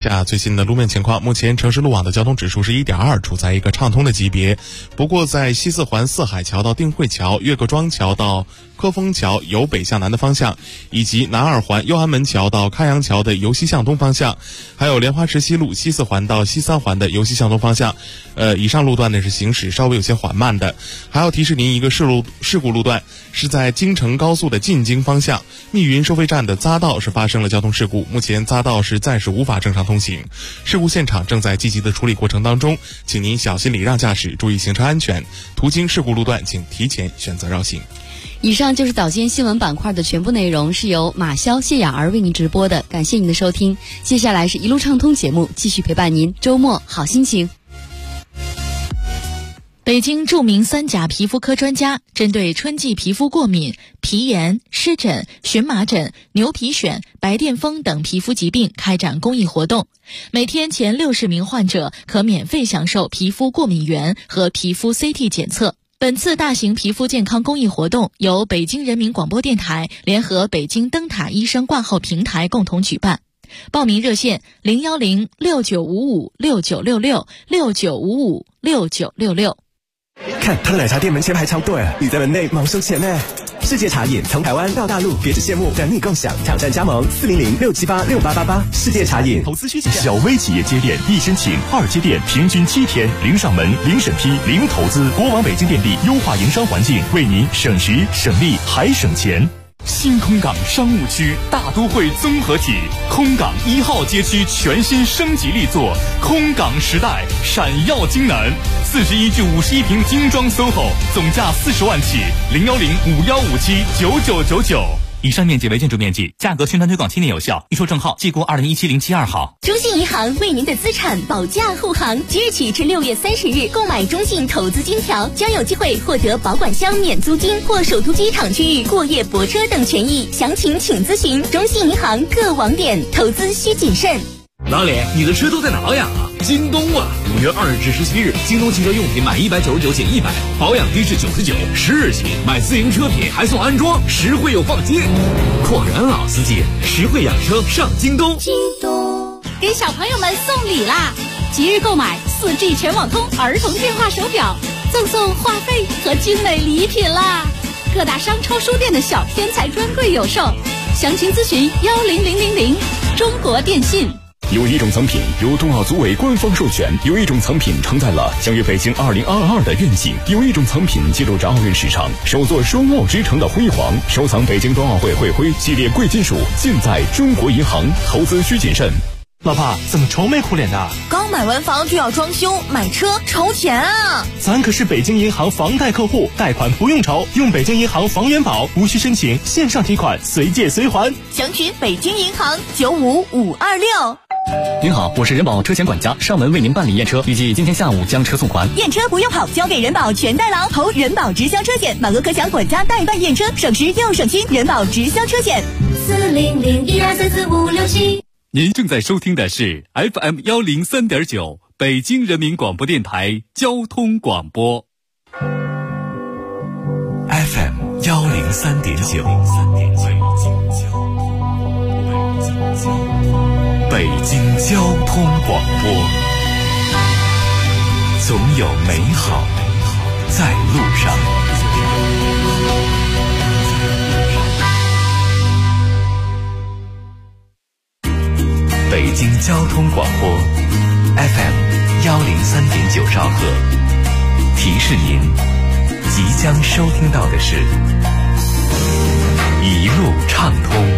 最新的路面情况，目前城市路网的交通指数是 1.2， 处在一个畅通的级别。不过在西四环四海桥到定慧桥、岳各庄桥到科丰桥由北向南的方向，以及南二环右安门桥到开阳桥的由西向东方向，还有莲花池西路西四环到西三环的由西向东方向，以上路段呢是行驶稍微有些缓慢的。还要提示您一个事故路段，是在京承高速的进京方向密云收费站的匝道是发生了交通事故，目前匝道是暂时无法正常通行，事故现场正在积极的处理过程当中，请您小心礼让驾驶，注意行车安全，途经事故路段请提前选择绕行。 以上就是早间新闻板块的全部内容，是由马潇、谢雅儿为您直播的，感谢您的收听。接下来是一路畅通节目，继续陪伴您，周末好心情。 北京著名3甲皮肤科专家针对春季皮肤过敏、皮炎、湿疹、荨麻疹、牛皮癣、白癜风等皮肤疾病开展公益活动，每天前60名患者可免费享受皮肤过敏原和皮肤 CT 检测。本次大型皮肤健康公益活动由北京人民广播电台联合北京灯塔医生挂号平台共同举办。报名热线0106955696669556966。 看他的奶茶店门前排长队，你在门内忙收钱呢。世界茶饮从台湾到大陆，别只羡慕，等你共享，挑战加盟400-678-6888。世界茶饮。 投资需求。小微企业接店易申请，2接店平均7天，零上门、零审批、零投资。国网北京电力优化营商环境，为您省时省力还省钱。新空港商务区大都会综合体，空港1号街区全新升级力作，空港时代闪耀京南，41至51平精装 SOHO， 总价40万起，01051579999。以上面积为建筑面积，价格宣传推广7年有效，预售证号记过2017-072号。 中信银行为您的资产保驾护航，即日起至6月30日，购买中信投资金条将有机会获得保管箱免租金或首都机场区域过夜泊车等权益，详情请咨询中信银行各网点。投资需谨慎。 老李，你的车都在哪呀？京东啊！5月2日至17日，京东汽车用品买199减100，保养低至99，10日起买自营车品还送安装，实惠又放心。果然老司机，实惠养车上京东。 京东给小朋友们送礼啦！即日购买4G 全网通儿童电话手表，赠送话费和精美礼品啦！各大商超书店的小天才专柜有售，详情咨询10000。中国电信。 有一种藏品由冬奥组委官方授权，有一种藏品承载了相约北京2022的愿景，有一种藏品记录着奥运史上首座双奥之城的辉煌。收藏北京冬奥会会徽系列贵金属，尽在中国银行，投资需谨慎。 老婆，怎么愁眉苦脸的？ 刚买完房就要装修，买车愁钱啊！ 咱可是北京银行房贷客户，贷款不用愁，用北京银行房元宝，无需申请，线上提款，随借随还。 详询北京银行95526。 您好，我是人保车险管家，上门为您办理验车，预计今天下午将车送还。 验车不用跑，交给人保全代劳，投人保直销车险，满额可享管家代办验车，省时又省心。人保直销车险 40012344567。 您正在收听的是 FM103.9 北京人民广播电台交通广播。 FM103.9，北京交通广播，总有美好在路上。北京交通广播 FM103.9兆赫，提示您即将收听到的是一路畅通。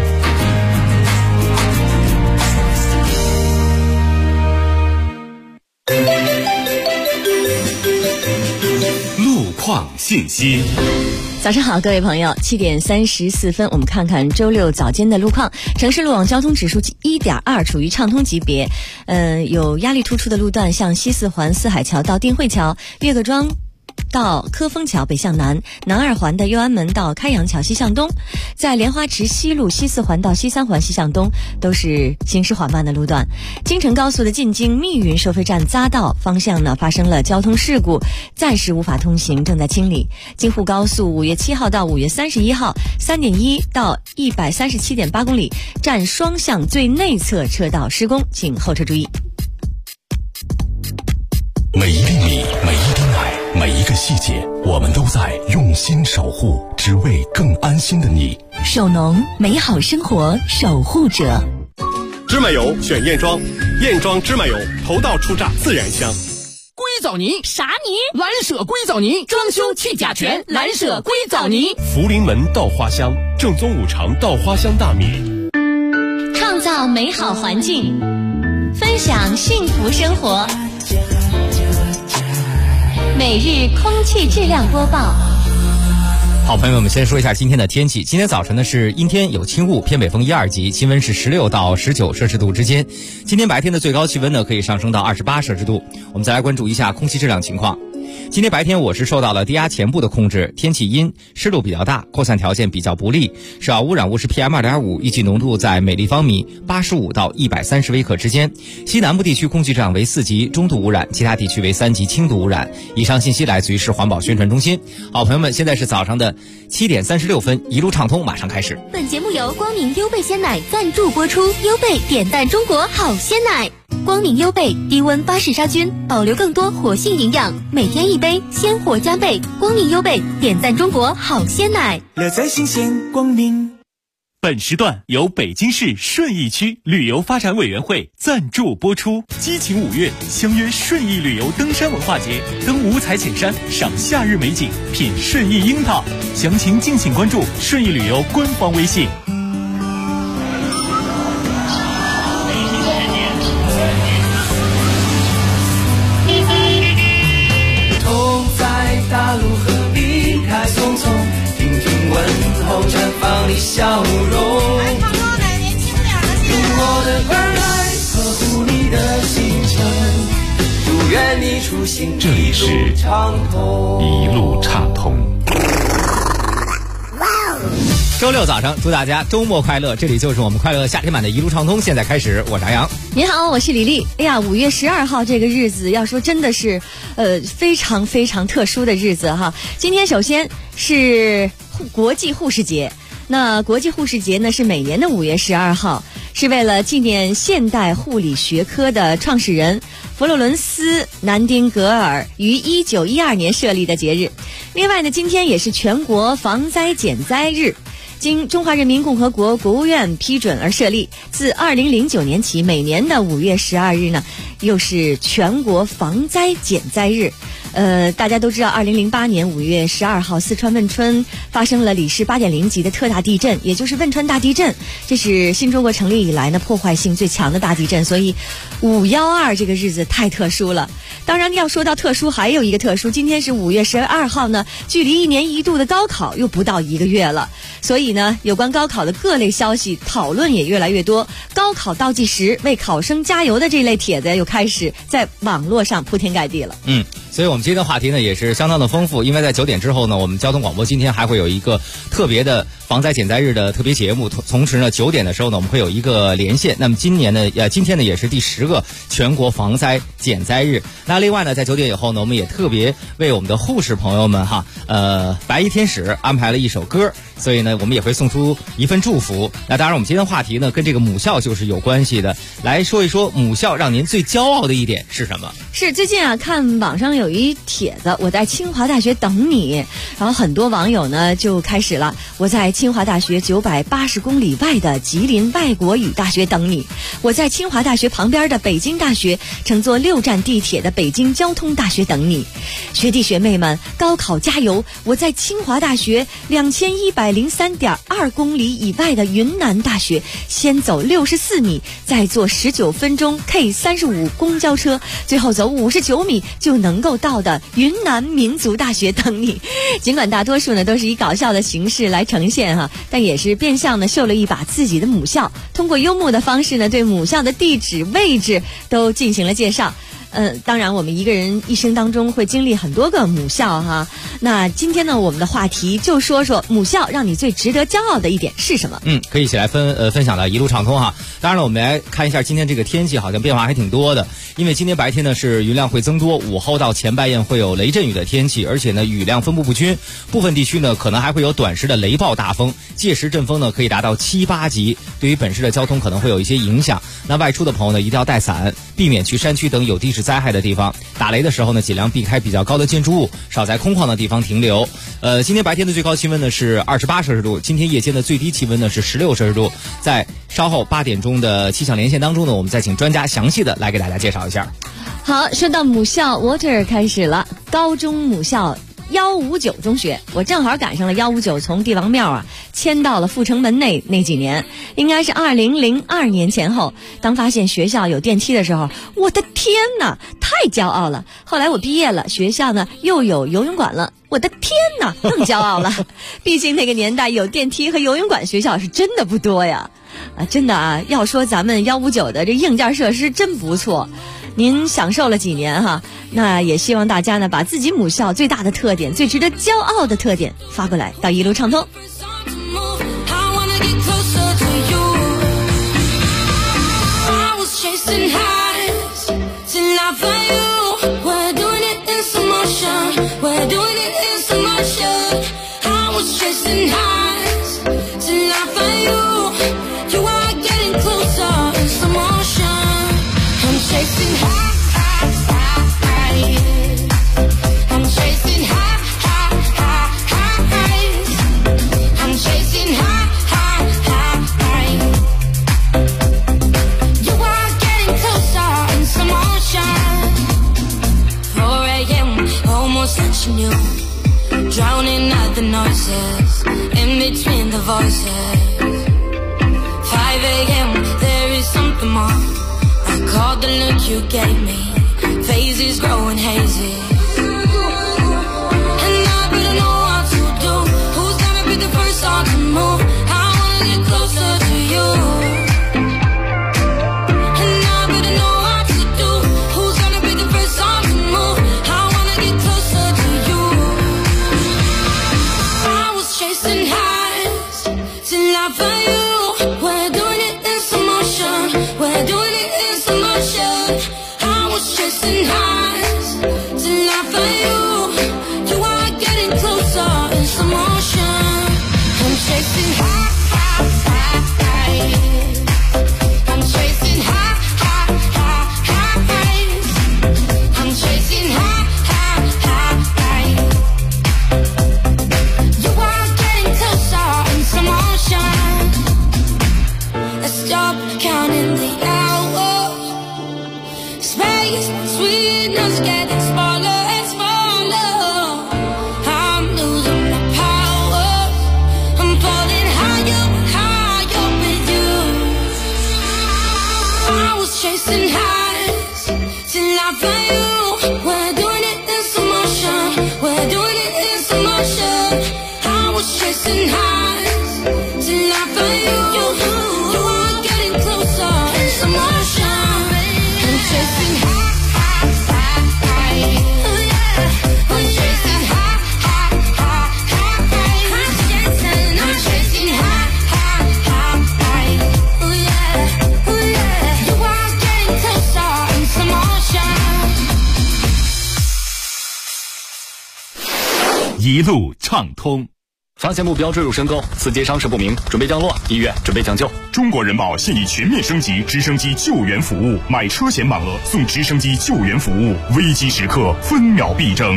路况信息。 早上好，各位朋友，7点34分，我们看看周六早间的路况。城市路网交通指数1.2，处于畅通级别。有压力突出的路段，像西四环四海桥到定慧桥、岳各庄到科丰桥北向南，南二环的右安门到开阳桥西向东，在莲花池西路西4环到西3环西向东都是行驶缓慢的路段。京承高速的进京密云收费站匝道方向呢发生了交通事故，暂时无法通行，正在清理。京沪高速5月7号到5月31号 3.1 到 137.8 公里站双向最内侧车道施工，请后车注意。 每一粒米，每一滴奶，每一个细节，我们都在用心守护，只为更安心的你。 手农，美好生活守护者。 芝麻油选燕庄，燕庄芝麻油头道出榨自然香。 硅藻泥啥泥？ 蓝舍硅藻泥，装修去甲醛，蓝舍硅藻泥。 福临门稻花香，正宗5常稻花香大米。 创造美好环境，分享幸福生活。每日空气质量播报。 好，朋友们，我们先说一下今天的天气。今天早晨呢是阴天有轻雾，偏北风1、2级，气温是16到19摄氏度之间。今天白天的最高气温呢可以上升到28摄氏度。我们再来关注一下空气质量情况。今天白天我市受到了低压前部的控制，天气阴，湿度比较大，扩散条件比较不利，首要污染物是 PM2.5， 预计浓度在每立方米85到130微克之间。西南部地区空气质量为4级中度污染，其他地区为3级轻度污染。以上信息来自于市环保宣传中心。好，朋友们，现在是早上的7点36分，一路畅通马上开始。 本节目由光明优贝鲜奶赞助播出，优贝点赞中国好鲜奶。光明优贝低温巴氏杀菌，保留更多活性营养，每天1杯，鲜活加倍。光明优贝点赞中国好鲜奶， 乐在新鲜光明。 本时段由北京市顺义区旅游发展委员会赞助播出。激情5月，相约顺义旅游登山文化节，登五彩浅山，赏夏日美景，品顺义樱桃。详情敬请关注顺义旅游官方微信。 大路何必开匆匆，听听问候，绽放你笑容。来唱歌的年轻点的，谢谢。用我的耳来呵护你的行程，祝愿你出行这里是一路畅通。 周六早上，祝大家周末快乐！这里就是我们快乐夏天版的一路畅通，现在开始，我是杨洋。 您好，我是李丽。哎呀，5月12号这个日子，要说真的是，非常非常特殊的日子哈。今天首先是国际护士节，那国际护士节呢是每年的5月12号，是为了纪念现代护理学科的创始人佛罗伦斯·南丁格尔于1912年设立的节日。另外呢，今天也是全国防灾减灾日。经中华人民共和国国务院批准而设立，自2009年起，每年的5月12日呢，又是全国防灾减灾日。大家都知道，2008年5月12号，四川汶川发生了里氏8.0级的特大地震，也就是汶川大地震。这是新中国成立以来呢破坏性最强的大地震，所以512这个日子太特殊了。当然要说到特殊，还有一个特殊，今天是5月12号呢，距离1年1度的高考又不到1个月了，所以呢，有关高考的各类消息讨论也越来越多。高考倒计时，为考生加油的这类帖子又开始在网络上铺天盖地了。 所以我们今天的话题呢也是相当的丰富，因为在9点之后呢，我们交通广播今天还会有一个特别的防灾减灾日的特别节目，同时呢9点的时候呢我们会有一个连线。那么今天呢也是第10个全国防灾减灾日。那另外呢在9点以后呢，我们也特别为我们的护士朋友们白衣天使安排了一首歌，所以呢我们也会送出一份祝福。那当然我们今天的话题呢跟这个母校就是有关系的，来说一说母校让您最骄傲的一点是什么？ 是最近看网上有一帖子，我在清华大学等你，然后很多网友呢就开始了，我在清华大学980公里外的吉林外国语大学等你，我在清华大学旁边的北京大学乘坐6站地铁的北京交通大学等你。学弟学妹们，高考加油！我在清华大学2103.2公里以外的云南大学，先走64米，再坐19分钟 K35 公交车，最后走59米就能够到的云南民族大学等你。尽管大多数呢都是以搞笑的形式来呈现但也是变相的秀了一把自己的母校，通过幽默的方式呢对母校的地址位置都进行了介绍。 当然我们一个人一生当中会经历很多个母校哈。那今天呢，我们的话题就说说母校让你最值得骄傲的一点是什么？ 可以一起来分享到一路畅通哈。当然了，我们来看一下今天这个天气，好像变化还挺多的。因为今天白天呢是云量会增多，午后到前半夜会有雷阵雨的天气，而且呢雨量分布不均，部分地区呢可能还会有短时的雷暴大风，届时阵风呢可以达到7、8级，对于本市的交通可能会有一些影响。那外出的朋友呢一定要带伞，避免去山区等有地质灾害的地方。打雷的时候呢尽量避开比较高的建筑物，少在空旷的地方停留。今天白天的最高气温呢是28摄氏度，今天夜间的最低气温呢是16摄氏度。在稍后8点钟的气象连线当中呢，我们再请专家详细的来给大家介绍一下。 好，说到母校 ，Water 开始了，高中母校159中学，我正好赶上了159从帝王庙迁到了阜成门那几年，应该是2002年前后。当发现学校有电梯的时候，我的天哪，太骄傲了。后来我毕业了，学校呢又有游泳馆了，我的天哪，更骄傲了。毕竟那个年代有电梯和游泳馆学校是真的不多呀。真的要说咱们159的这硬件设施真不错。您享受了几年哈，那也希望大家呢把自己母校最大的特点、最值得骄傲的特点发过来到一路畅通。 Drowning out the noises in between the voices. 5 a.m. there is something more. I caught the look you gave me. Phases growing hazy. And I better know what to do. Who's gonna be the first one to move? I wanna get closer to you. 一路畅通， 发现目标坠入深沟，司机伤势不明，准备降落，医院准备抢救。 中国人保现已全面升级直升机救援服务，买车险满额送直升机救援服务，危机时刻分秒必争。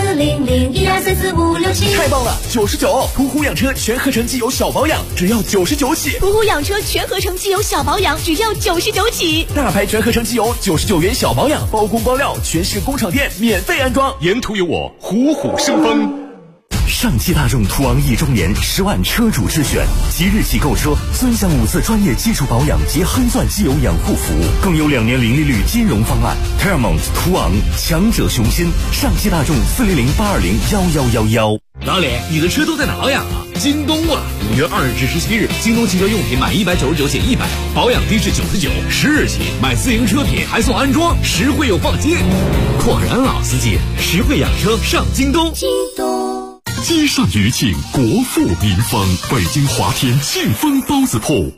40012345677， 太棒了！99，途虎养车全合成机油小保养只要99起。 途虎养车全合成机油小保养只要99起。 大牌全合成机油99元小保养，包工包料，全市工厂店免费安装。 沿途有我，虎虎生风。 上汽大众途昂1周年10万车主之选，即日起购车尊享5次专业基础保养及黑钻机油养护服务，更有2年零利率金融方案。Paramount 途昂，强者雄心。上汽大众400-820-1111。 老李，你的车都在哪呀？京东啊！5月2日至17日，京东汽车用品满199减100，保养低至99，10日起买自营车品还送安装，实惠又放心。果然老司机，实惠养车上京东。 京东街上余庆，国富民丰，北京华天庆丰包子铺。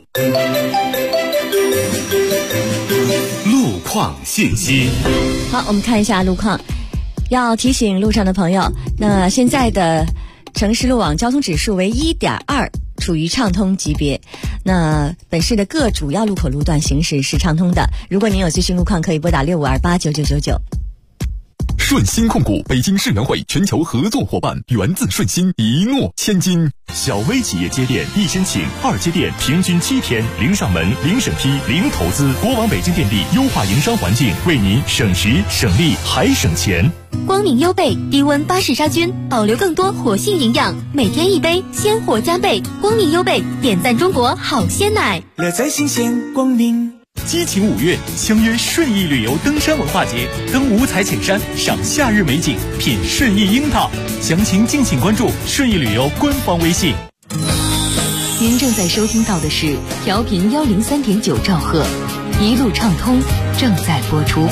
路况信息。 好，我们看一下路况。要提醒路上的朋友，那现在的城市路网交通指数为1.2，处于畅通级别。那本市的各主要路口路段行驶是畅通的。如果您有最新路况，可以拨打65289999。 顺鑫控股北京世园会全球合作伙伴，源自顺鑫，一诺千金。小微企业接电一申请，2接电平均7天，零上门、零审批、零投资。国网北京电力优化营商环境，为您省时省力还省钱。 光明优贝低温巴氏杀菌，保留更多活性营养，每天一杯，鲜活加倍。光明优贝点赞中国好鲜奶， 乐在新鲜光明。 激情5月，相约顺义旅游登山文化节，登五彩浅山，赏夏日美景，品顺义樱桃。详情敬请关注顺义旅游官方微信。 您正在收听到的是调频103.9兆赫，一路畅通正在播出。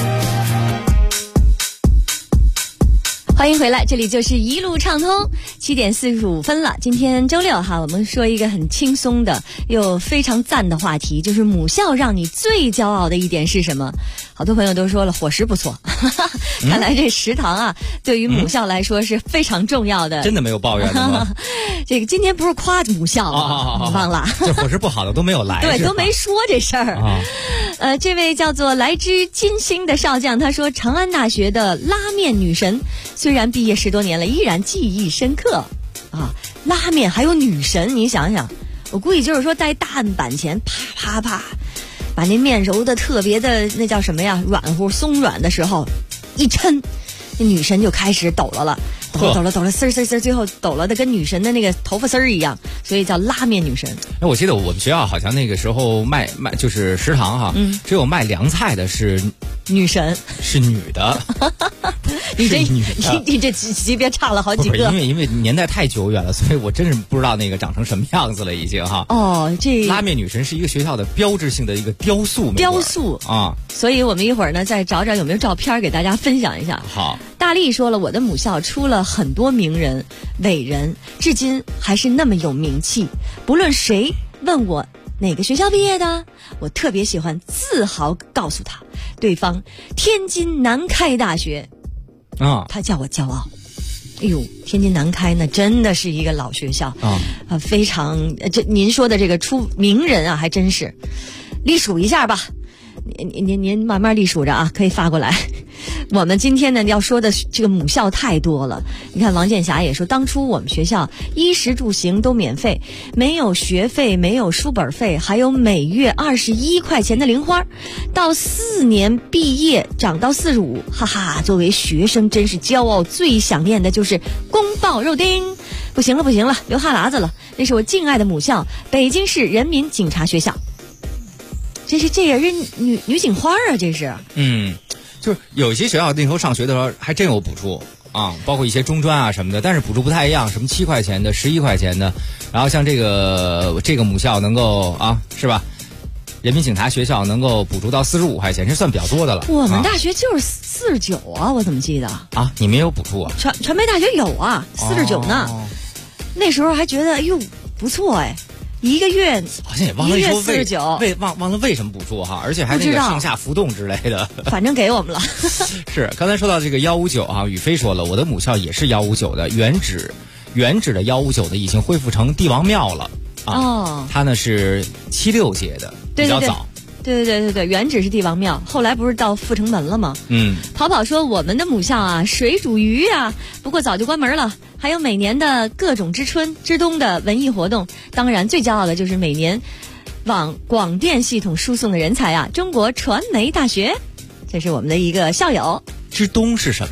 欢迎回来，这里就是一路畅通，7点45分了。今天周六哈，我们说一个很轻松的又非常赞的话题，就是母校让你最骄傲的一点是什么？好多朋友都说了，伙食不错。看来这食堂啊，对于母校来说是非常重要的。 真的没有抱怨的吗？ 这个今天不是夸母校吗？你忘了？ 这伙食不好的都没有来， 对，都没说这事儿。这位叫做来之金星的少将，他说长安大学的拉面女神，虽然毕业10多年了，依然记忆深刻啊！拉面还有女神，你想想，我估计就是说在大板前啪啪啪，把那面揉的特别的那叫什么呀，软乎松软的时候，一抻，那女神就开始抖了，抖了，丝儿，最后抖了的跟女神的那个头发丝儿一样，所以叫拉面女神。 那我记得我们学校好像那个时候卖就是食堂哈，只有卖凉菜的是女神，是女的。 你这级别差了好几个。 因为年代太久远了，所以我真是不知道那个长成什么样子了已经哈。 哦，这拉面女神是一个学校的标志性的一个雕塑啊， 所以我们一会儿呢再找找有没有照片给大家分享一下。 好， 大力说了，我的母校出了很多名人伟人，至今还是那么有名气。不论谁问我哪个学校毕业的，我特别喜欢自豪告诉他，对方天津南开大学啊， 他叫我骄傲。哎呦，天津南开呢，真的是一个老学校啊，非常这您说的这个出名人啊，还真是。隶属一下吧，您慢慢隶属着啊，可以发过来。我们今天呢要说的这个母校太多了。你看王建霞也说，当初我们学校衣食住行都免费，没有学费，没有书本费，还有每月21块钱的零花，到4年毕业涨到45，哈哈，作为学生真是骄傲，最想念的就是宫爆肉丁。不行了，流哈喇子了，那是我敬爱的母校北京市人民警察学校。这也是女警花啊，这是。 就是有些学校那时候上学的时候还真有补助啊，包括一些中专啊什么的，但是补助不太一样，什么7块钱的、11块钱的，然后像这个母校能够啊，是吧？人民警察学校能够补助到45块钱，这算比较多的了。 我们大学就是49啊，我怎么记得啊？你们也有补助啊？ 传媒大学有啊，49呢。那时候还觉得哎呦不错哎。一个月好像也忘了说 49， 忘了为什么补助哈，而且还那个上下浮动之类的， 反正给我们了。 是刚才说到这个159啊，宇飞说了，我的母校也是159的，原址的159的已经恢复成帝王庙了啊。 哦， 它呢是76届的，比较早。 对，原址是帝王庙，后来不是到阜成门了吗？跑跑说我们的母校啊，水煮鱼啊，不过早就关门了。还有每年的各种之春之冬的文艺活动，当然最骄傲的就是每年往广电系统输送的人才啊，中国传媒大学，这是我们的一个校友。 之冬是什么呢？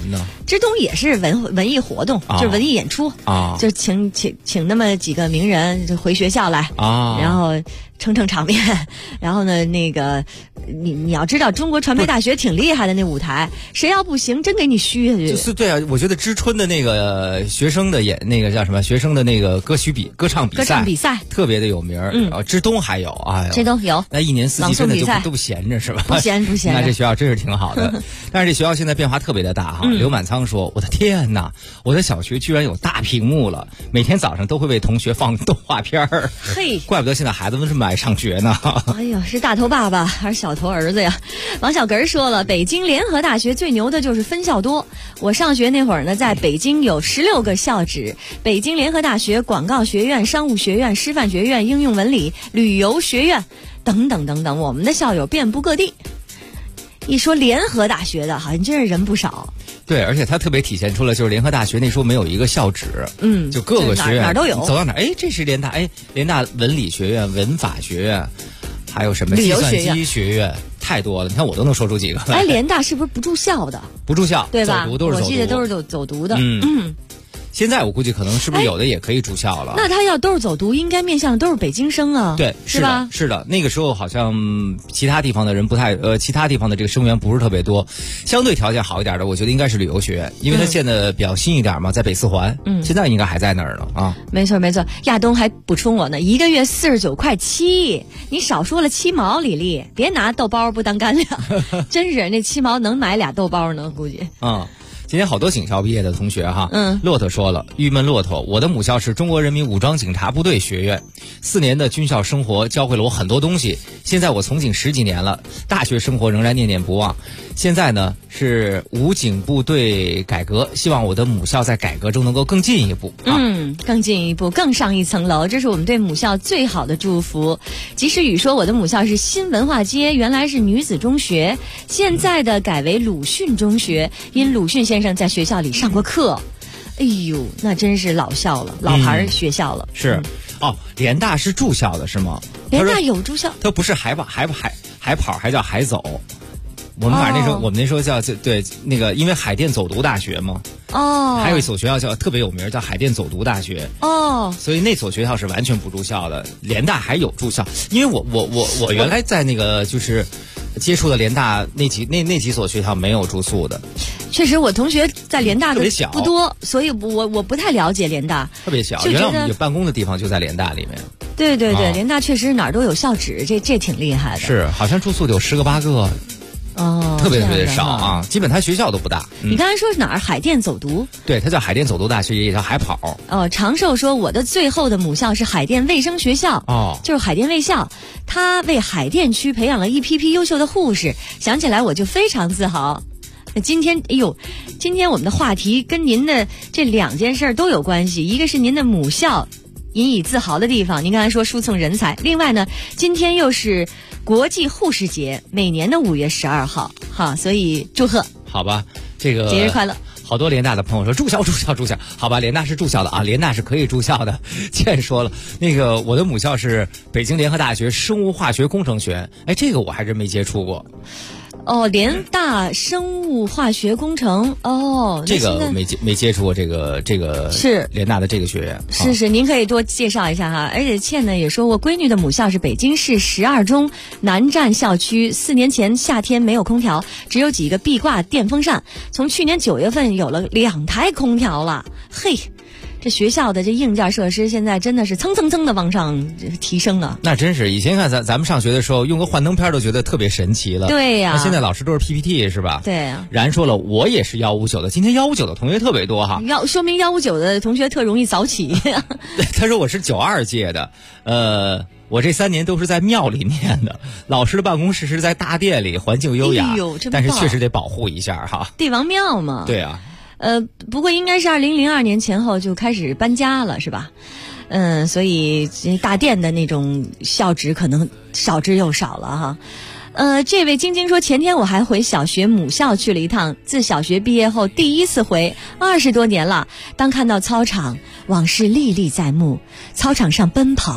之东也是文艺活动，就是文艺演出啊， 就请那么几个名人就回学校来啊， 然后撑场面。然后呢，那个你要知道，中国传媒大学挺厉害的，那舞台谁要不行，真给你虚下去。 就是对啊，我觉得知春的那个学生的那个叫什么？学生的那个歌唱比赛特别的有名。之东还有啊， 之东有。 那一年四季真的就都不闲着是吧？ 不闲。 那这学校真是挺好的。但是这学校现在变化特别的大哈。刘满仓说：“我的天哪，我的小学居然有大屏幕了，每天早上都会为同学放动画片儿。 嘿， 怪不得现在孩子们这么爱上学呢。” 哎呦，是大头爸爸还是小头儿子呀？王小根说了，北京联合大学最牛的就是分校多。我上学那会儿呢，在北京有16个校址：北京联合大学、广告学院、商务学院、师范学院、应用文理、旅游学院等等等等。我们的校友遍布各地。一说联合大学的，好像真是人不少。 对，而且它特别体现出了，就是联合大学那时候没有一个校址，就各个学院哪都有， 走到哪，哎，这是联大，联大文理学院、文法学院，还有什么计算机学院，太多了。你看我都能说出几个来。 联大是不是不住校的？ 不住校， 对吧？ 走读都是走读， 我记得都是走读的。 现在我估计可能是不是有的也可以住校了？ 那他要都是走读，应该面向的都是北京生啊。 对， 是吧？ 是的，那个时候好像其他地方的人不太其他地方的这个生源不是特别多，相对条件好一点的，我觉得应该是旅游学院，因为它建的比较新一点嘛，在北四环，现在应该还在那儿呢啊。 没错。亚东还补充我呢，1个月49.7块，你少说了7毛，李丽，别拿豆包不当干粮，真是那7毛能买俩豆包呢，估计。 今天好多警校毕业的同学哈，骆驼说了，郁闷骆驼，我的母校是中国人民武装警察部队学院，4年的军校生活教会了我很多东西。现在我从警10几年了，大学生活仍然念念不忘。现在呢是武警部队改革，希望我的母校在改革中能够更进一步。 更进一步，更上一层楼，这是我们对母校最好的祝福。及时雨说，我的母校是新文化街，原来是女子中学，现在的改为鲁迅中学，因鲁迅先生在学校里上过课。哎呦，那真是老校了，老牌学校了。 是，联大是住校的是吗？ 联大有住校， 它不是海跑，还叫海走。我们反正我们那时候叫对那个，因为海淀走读大学嘛。还有一所学校叫特别有名，叫海淀走读大学。所以那所学校是完全不住校的。联大还有住校，因为我原来在那个就是接触的联大那几所学校没有住宿的。 确实，我同学在联大的不多，所以我不太了解联大。 特别小，原来我们有办公的地方就在联大里面。 对，联大确实哪儿都有校址，这挺厉害的。 是，好像住宿有10个8个。特别少啊，基本它学校都不大。 你刚才说是哪儿？海淀走读？ 对，它叫海淀走读大学，也叫海跑。 长寿说，我的最后的母校是海淀卫生学校，就是海淀卫校，它为海淀区培养了一批优秀的护士，想起来我就非常自豪。今天我们的话题跟您的这2件事都有关系，一个是您的母校引以自豪的地方，您刚才说输送人才，另外呢，今天又是国际护士节，每年的5月12号，所以祝贺。 好吧，这个节日快乐。 好多联大的朋友说住校，好吧，联大是住校的啊，联大是可以住校的。倩说了，那个我的母校是北京联合大学生物化学工程学院，这个我还真没接触过。 联大生物化学工程， 这个没接触过，这个是联大的这个学院。 是，您可以多介绍一下哈。而且倩呢也说，我闺女的母校是北京市12中南站校区，4年前夏天没有空调，只有几个壁挂电风扇，从去年9月份有了2台空调了。嘿，这学校的这硬件设施现在真的是蹭的往上提升啊！ 那真是，以前看咱们上学的时候用个幻灯片都觉得特别神奇了。 对呀， 那现在老师都是 PPT 是吧？ 对呀。 然说了，我也是159的，今天159的同学特别多哈。 说明159的同学特容易早起。 他说我是92届的，我这3年都是在庙里念的，老师的办公室是在大殿里，环境优雅，但是确实得保护一下哈。 帝王庙嘛。 对啊。 不过应该是2002年前后就开始搬家了，是吧？所以大殿的那种校址可能少之又少了哈。这位晶晶说，前天我还回小学母校去了一趟，自小学毕业后第一次回，20多年了。当看到操场，往事历历在目，操场上奔跑，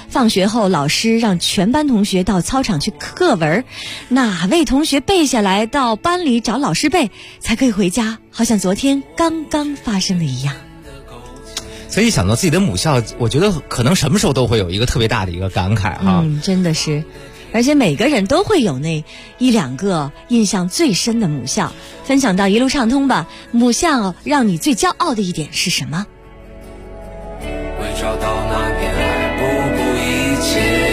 放学后老师让全班同学到操场去课文，哪位同学背下来到班里找老师背才可以回家，好像昨天刚刚发生的一样。 所以想到自己的母校，我觉得可能什么时候都会有一个特别大的一个感慨哈。 真的是，而且每个人都会有那一两个印象最深的母校。分享到一路畅通吧，母校让你最骄傲的一点是什么？ 会找到那片海，不顾一切。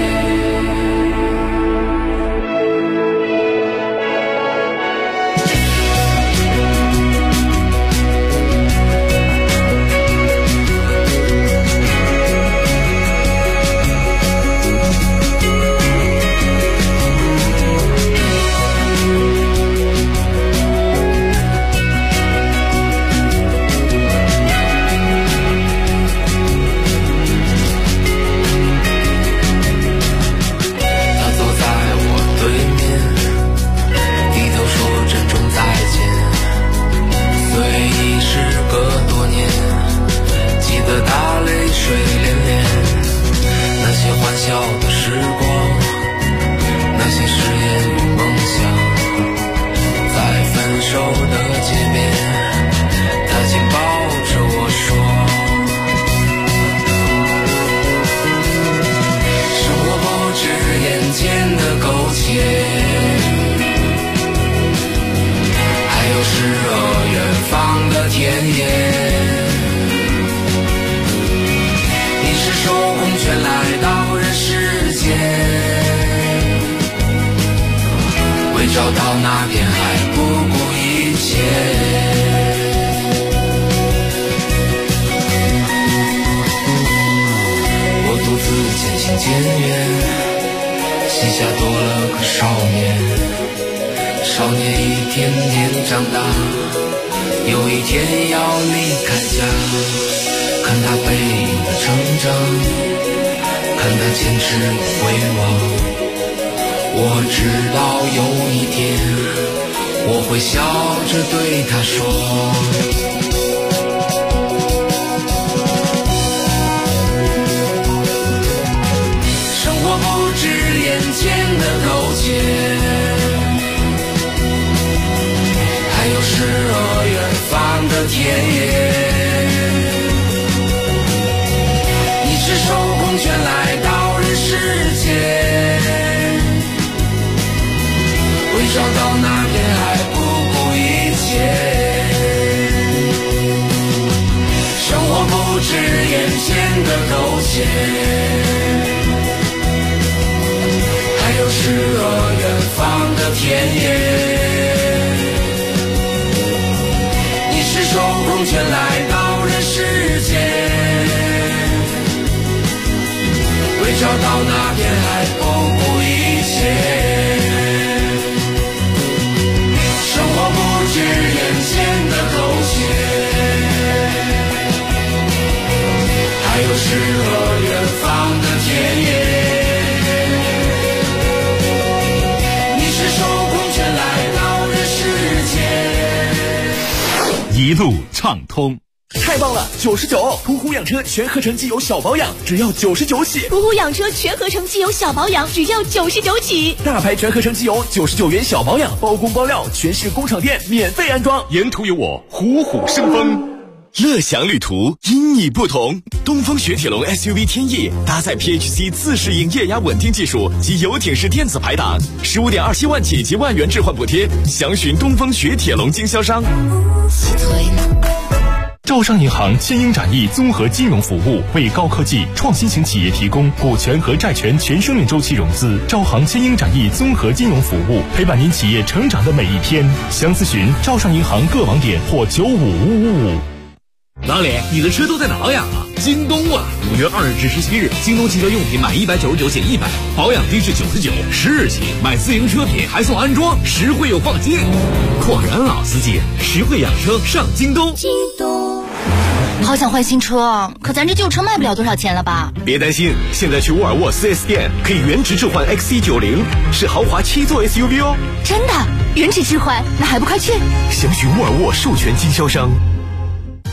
找到那片海，不顾一切。我独自渐行渐远，膝下多了个少年。少年一天天长大，有一天要离开家。看他背影的成长，看他坚持回望。我知道有一天，我会笑着对他说，生活不止眼前的苟且，还有诗和远方的田野。你是手空拳来到人世间，找到那片海，不顾一切。生活不止眼前的苟且，还有诗和远方的田野。你是手空拳来到人世间，为找到那片海，不顾一切。是眼前的苟且，还有诗和远方的田野。你是手空拳来到人世间， 一路畅通。 太棒了！99，途虎养车全合成机油小保养，只要99起。 途虎养车全合成机油小保养，只要99起。 大牌全合成机油99元小保养，包工包料，全市工厂店免费安装。 沿途有我虎虎生风。 乐享旅途，因你不同。东风雪铁龙 SUV 天翼搭载 PHC 自适应液压稳定技术及游艇式电子排档，15.27万起及万元置换补贴，详询东风雪铁龙经销商。 招商银行金鹰展翼综合金融服务，为高科技创新型企业提供股权和债权全生命周期融资。招行金鹰展翼综合金融服务，陪伴您企业成长的每一天。详咨询招商银行各网点或95555。 老李，你的车都在哪呀？京东啊！5月2日至17日，京东汽车用品满199减100，保养低至99，10日起买自行车品还送安装，实惠又放心。果然老司机，实惠养车上京东。 京东。好想换新车，可咱这旧车卖不了多少钱了吧？ 别担心，现在去沃尔沃 4S 店可以原值置换 XC90，是豪华7座 SUV 哦。 真的？原值置换？那还不快去？ 详询沃尔沃授权经销商。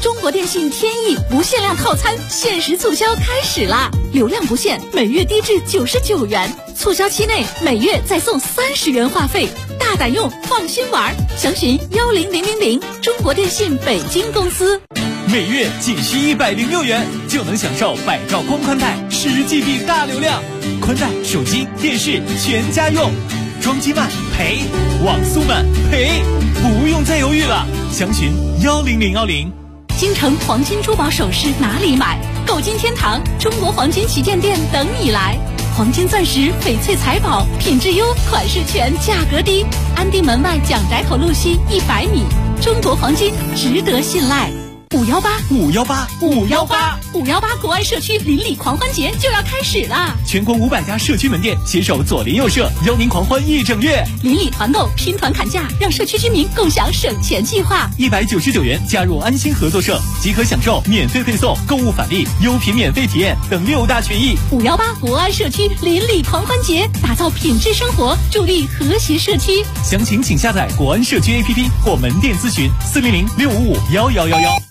中国电信天翼不限量套餐限时促销开始啦！流量不限，每月低至99元，促销期内每月再送30元话费，大胆用，放心玩。详询10000，中国电信北京公司。 每月仅需106元就能享受百兆光宽带10GB 大流量，宽带、手机、电视全家用。装机慢赔，网速慢赔，不用再犹豫了。详询10010。 京城黄金珠宝首饰哪里买？购金天堂中国黄金旗舰店等你来。黄金钻石、翡翠财宝，品质优，款式全，价格低。安定门外蒋宅口路西100米，中国黄金值得信赖。518国安社区邻里狂欢节就要开始啦！ 全国500家社区门店携手左邻右舍，邀您狂欢1整月。 邻里团购，拼团砍价，让社区居民共享省钱计划。 199元加入安心合作社，即可享受免费配送、购物返利、优品免费体验等6大权益。 518国安社区邻里狂欢节，打造品质生活，助力和谐社区。 详情请下载国安社区 APP 或门店咨询400-655-1111。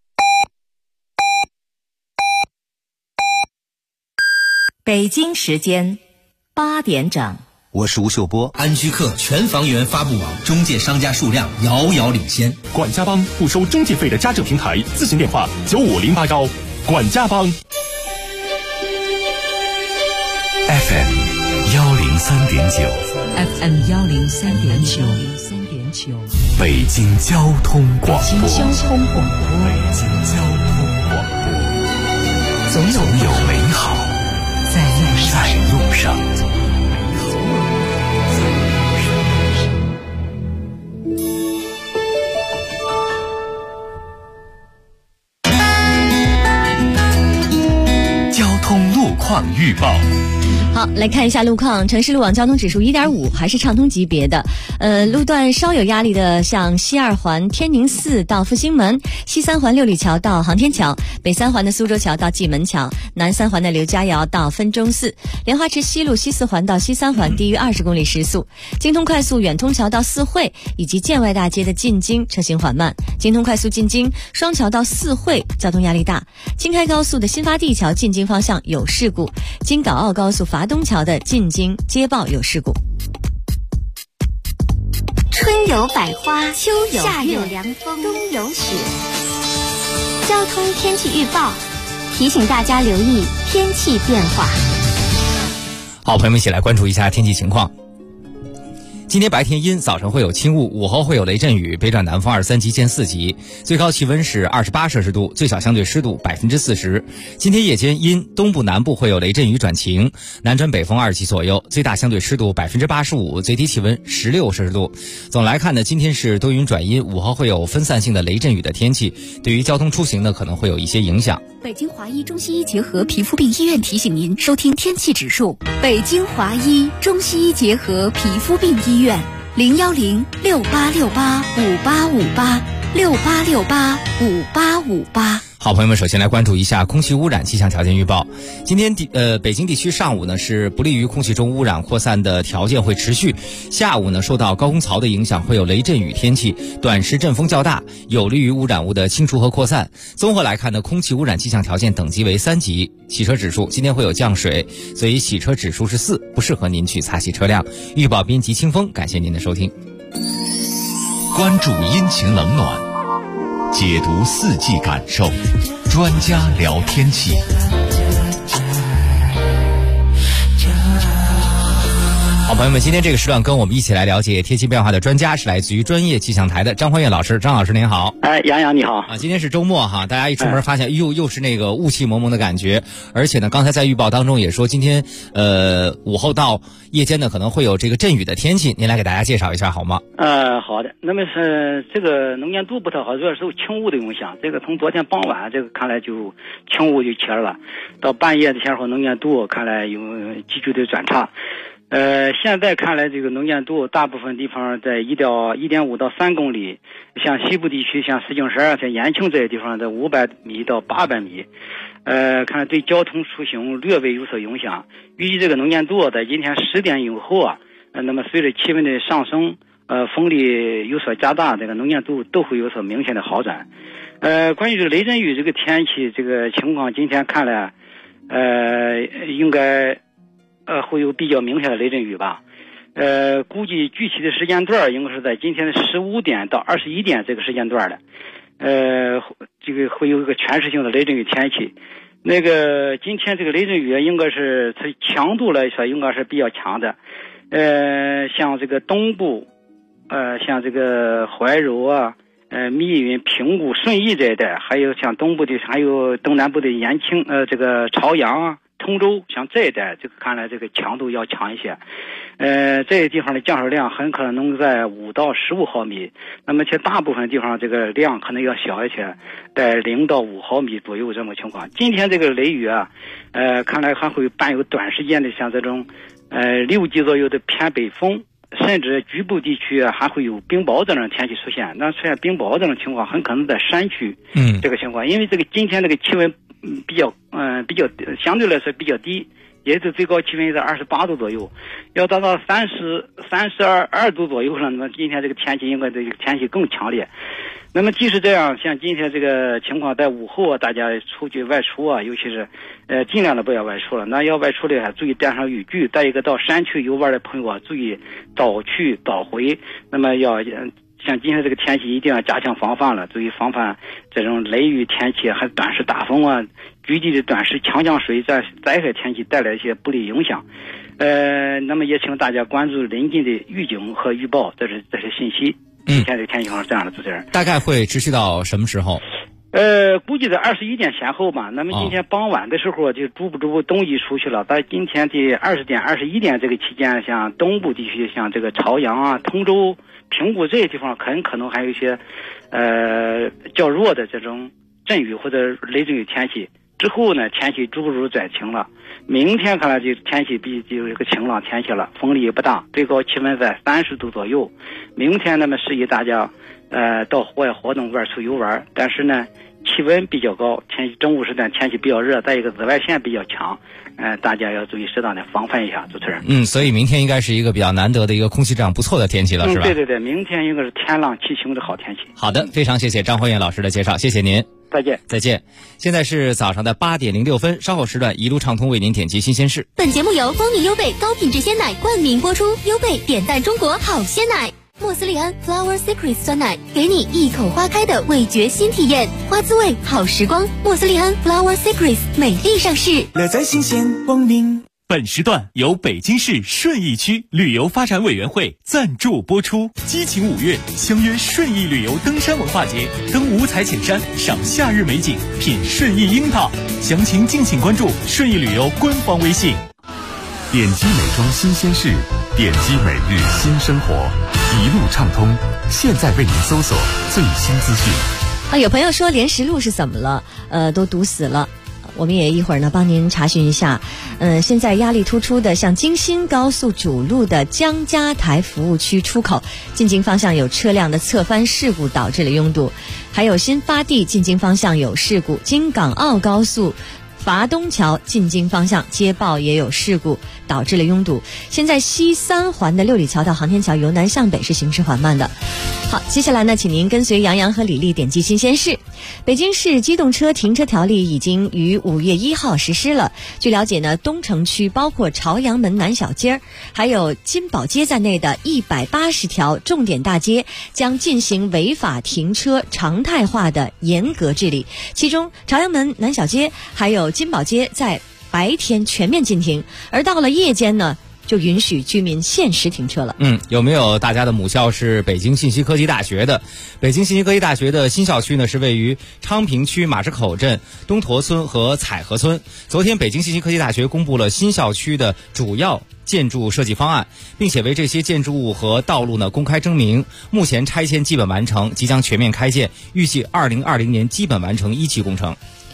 北京时间8点整， 我是吴秀波。 安居客全房源发布网中介商家数量遥遥领先。 管家帮不收中介费的家政平台，咨询电话95081。管家帮 FM 103.9 FM 103.9 北京交通广播。 北京交通广播，总有美好在路上。 交通路况预报。 好，来看一下路况。城市路网交通指数1.5，还是畅通级别的。路段稍有压力的，像西二环天宁寺到复兴门，西三环六里桥到航天桥，北三环的苏州桥到蓟门桥，南三环的刘家窑到分钟寺，莲花池西路西四环到西三环低于20公里时速。京通快速远通桥到四惠以及建外大街的进京车行缓慢。京通快速进京双桥到四惠交通压力大。京开高速的新发地桥进京方向有事故。京港澳高速伐东桥的进京接报有事故。 春有百花，秋有夏有凉风，冬有雪。交通天气预报提醒大家留意天气变化。 好，朋友们一起来关注一下天气情况。今天白天阴，早晨会有轻雾，午后会有雷阵雨，北转南风2、3级见4级，最高气温是28摄氏度，最小相对湿度40%。今天夜间阴，东部南部会有雷阵雨转晴，南转北风2级左右，最大相对湿度85%，最低气温16摄氏度。总来看呢，今天是多云转阴，午后会有分散性的雷阵雨的天气，对于交通出行呢可能会有一些影响。 北京华医中西医结合皮肤病医院提醒您收听天气指数。北京华医中西医结合皮肤病医院，01068685858，68685858。 好，朋友们，首先来关注一下空气污染气象条件预报。今天北京地区上午呢是不利于空气中污染扩散的条件会持续，下午呢受到高空槽的影响，会有雷阵雨天气，短时阵风较大，有利于污染物的清除和扩散。综合来看呢，空气污染气象条件等级为3级。洗车指数今天会有降水，所以洗车指数是4，不适合您去擦洗车辆。预报编辑清风，感谢您的收听。 关注阴晴冷暖，解读四季感受，专家聊天气。 好，朋友们，今天这个时段跟我们一起来了解天气变化的专家是来自于专业气象台的张焕岳老师。张老师您好。 杨洋你好啊！今天是周末哈，大家一出门发现又是那个雾气蒙蒙的感觉，而且呢，刚才在预报当中也说今天午后到夜间呢可能会有这个阵雨的天气，您来给大家介绍一下好吗？ 好的。那么是这个能见度不太好，主要受轻雾的影响。这个从昨天傍晚这个看来就轻雾就起来了，到半夜的前后能见度看来有急剧的转差。现在看来这个能见度大部分地方在1.5到3公里，像西部地区像石景山像延庆这些地方在500米到800米。看来对交通出行略微有所影响。预计这个能见度在今天10点以后啊，那么随着气温的上升，风力有所加大，这个能见度都会有所明显的好转。 关于这个雷阵雨这个天气这个情况，今天看来，应该会有比较明显的雷阵雨吧。估计具体的时间段应该是在今天的15点到21点这个时间段的。这个会有一个全时性的雷阵雨天气。那个今天这个雷阵雨应该是它强度来说应该是比较强的。像这个东部，像这个怀柔啊。密云、平谷、顺义这一带，还有像东部的，还有东南部的延庆，这个朝阳啊、通州，像这一带，这个看来这个强度要强一些。这些地方的降水量很可能能在5到15毫米，那么其大部分地方这个量可能要小一些，在0到5毫米左右这么情况。今天这个雷雨啊，看来还会伴有短时间的像这种6级左右的偏北风。甚至局部地区还会有冰雹这种天气出现。那出现冰雹这种情况，很可能在山区。这个情况，因为这个今天这个气温比较相对来说比较低，也是最高气温在28度左右，要达到32度左右了。那么今天这个天气应该这个天气更强烈。那么即使这样，像今天这个情况，在午后啊，大家出去外出啊，尤其是尽量的不要外出了。那要外出的还注意带上雨具。再一个，到山区游玩的朋友啊，注意早去早回。那么要像今天这个天气，一定要加强防范了，注意防范这种雷雨天气，还短时大风啊、局地的短时强降水在灾害天气带来一些不利影响。那么也请大家关注临近的预警和预报，这是信息。今天这个天气情况是这样的，主持人。 大概会持续到什么时候？ 估计在21点前后吧。那么今天傍晚的时候就逐步东移出去了。在今天的20点、21点这个期间，像东部地区，像这个朝阳啊、通州、平谷这些地方，很可能还有一些较弱的这种阵雨或者雷阵雨天气。之后呢，天气逐步转晴了。明天看来就天气就一个晴朗天气了，风力也不大，最高气温在30度左右。明天那么适宜大家到户外活动、外出游玩，但是呢气温比较高，中午时段天气比较热，再一个紫外线比较强，大家要注意适当的防范一下。主持人， 所以明天应该是一个比较难得的一个空气质量不错的天气了，是吧？ 对，明天应该是天朗气清的好天气。 好的，非常谢谢张慧燕老师的介绍，谢谢您。再见。现在是早上的8点06分，稍后时段一路畅通为您点击新鲜事。 本节目由蜂蜜优贝高品质鲜奶冠名播出，优贝点赞中国好鲜奶。莫斯利安 Flower Secrets 酸奶，给你一口花开的味觉新体验，花滋味好时光。莫斯利安 Flower Secrets 美丽上市， 乐在新鲜光明。 本时段由北京市顺义区旅游发展委员会赞助播出。激情5月，相约顺义旅游登山文化节，登五彩浅山，赏夏日美景，品顺义樱桃。详情敬请关注顺义旅游官方微信。 点击美妆新鲜事，点击每日新生活，一路畅通。现在为您搜索最新资讯。 有朋友说莲石路是怎么了？都堵死了。我们也一会儿呢帮您查询一下。现在压力突出的像京新高速主路的江家台服务区出口进京方向有车辆的侧翻事故导致了拥堵，还有新发地进京方向有事故，京港澳高速筏东桥进京方向接报也有事故，导致了拥堵。现在西三环的六里桥到航天桥由南向北是行驶缓慢的。好，接下来呢，请您跟随杨洋和李丽点击新鲜事。北京市机动车停车条例已经于5月1号实施了。据了解呢，东城区包括朝阳门南小街还有金宝街在内的180条重点大街将进行违法停车常态化的严格治理，其中朝阳门南小街还有金宝街在白天全面禁停，而到了夜间呢就允许居民限时停车了。 有没有大家的母校是北京信息科技大学的？北京信息科技大学的新校区呢是位于昌平区马市口镇东驼村和彩河村。昨天北京信息科技大学公布了新校区的主要建筑设计方案，并且为这些建筑物和道路呢公开征名。目前拆迁基本完成，即将全面开建，预计2020年基本完成1期工程。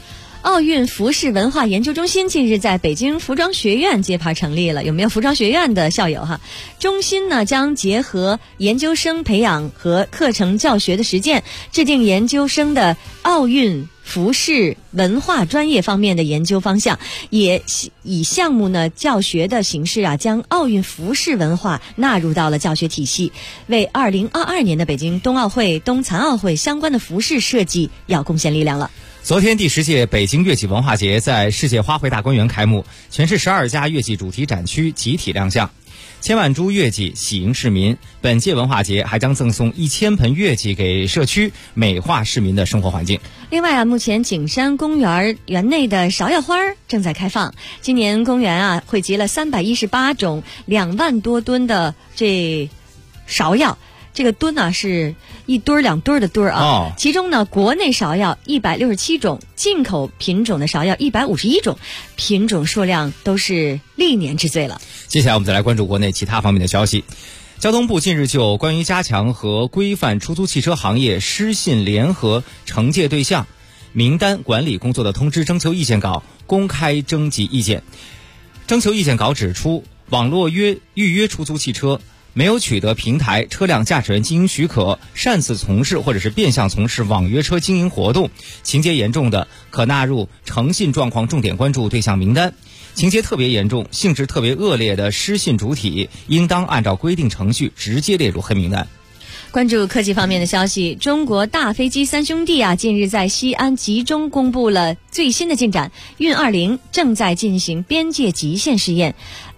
奥运服饰文化研究中心近日在北京服装学院揭牌成立了。有没有服装学院的校友哈？中心呢将结合研究生培养和课程教学的实践，制定研究生的奥运服饰文化专业方面的研究方向，也以项目呢教学的形式啊，将奥运服饰文化纳入到了教学体系，为2022年的北京冬奥会、冬残奥会相关的服饰设计要贡献力量了。 昨天第10届北京乐器文化节在世界花卉大观园开幕，全市12家乐器主题展区集体亮相，千万株乐器喜迎市民。本届文化节还将赠送1000盆乐器给社区，美化市民的生活环境。 另外啊，目前景山公园园内的芍药花正在开放。今年公园啊汇集了318种2万多吨的这芍药。这个吨呢是1吨2吨的吨啊，其中呢国内芍药167种，进口品种的芍药151种，品种数量都是历年之最了。 接下来我们再来关注国内其他方面的消息。交通部近日就关于加强和规范出租汽车行业失信联合惩戒对象名单管理工作的通知征求意见稿公开征集意见。征求意见稿指出，网络预约出租汽车没有取得平台车辆驾驶人经营许可，擅自从事或者是变相从事网约车经营活动，情节严重的，可纳入诚信状况重点关注对象名单；情节特别严重、性质特别恶劣的失信主体，应当按照规定程序直接列入黑名单。 关注科技方面的消息，中国大飞机3兄弟啊，近日在西安集中公布了最新的进展。运20正在进行边界极限试验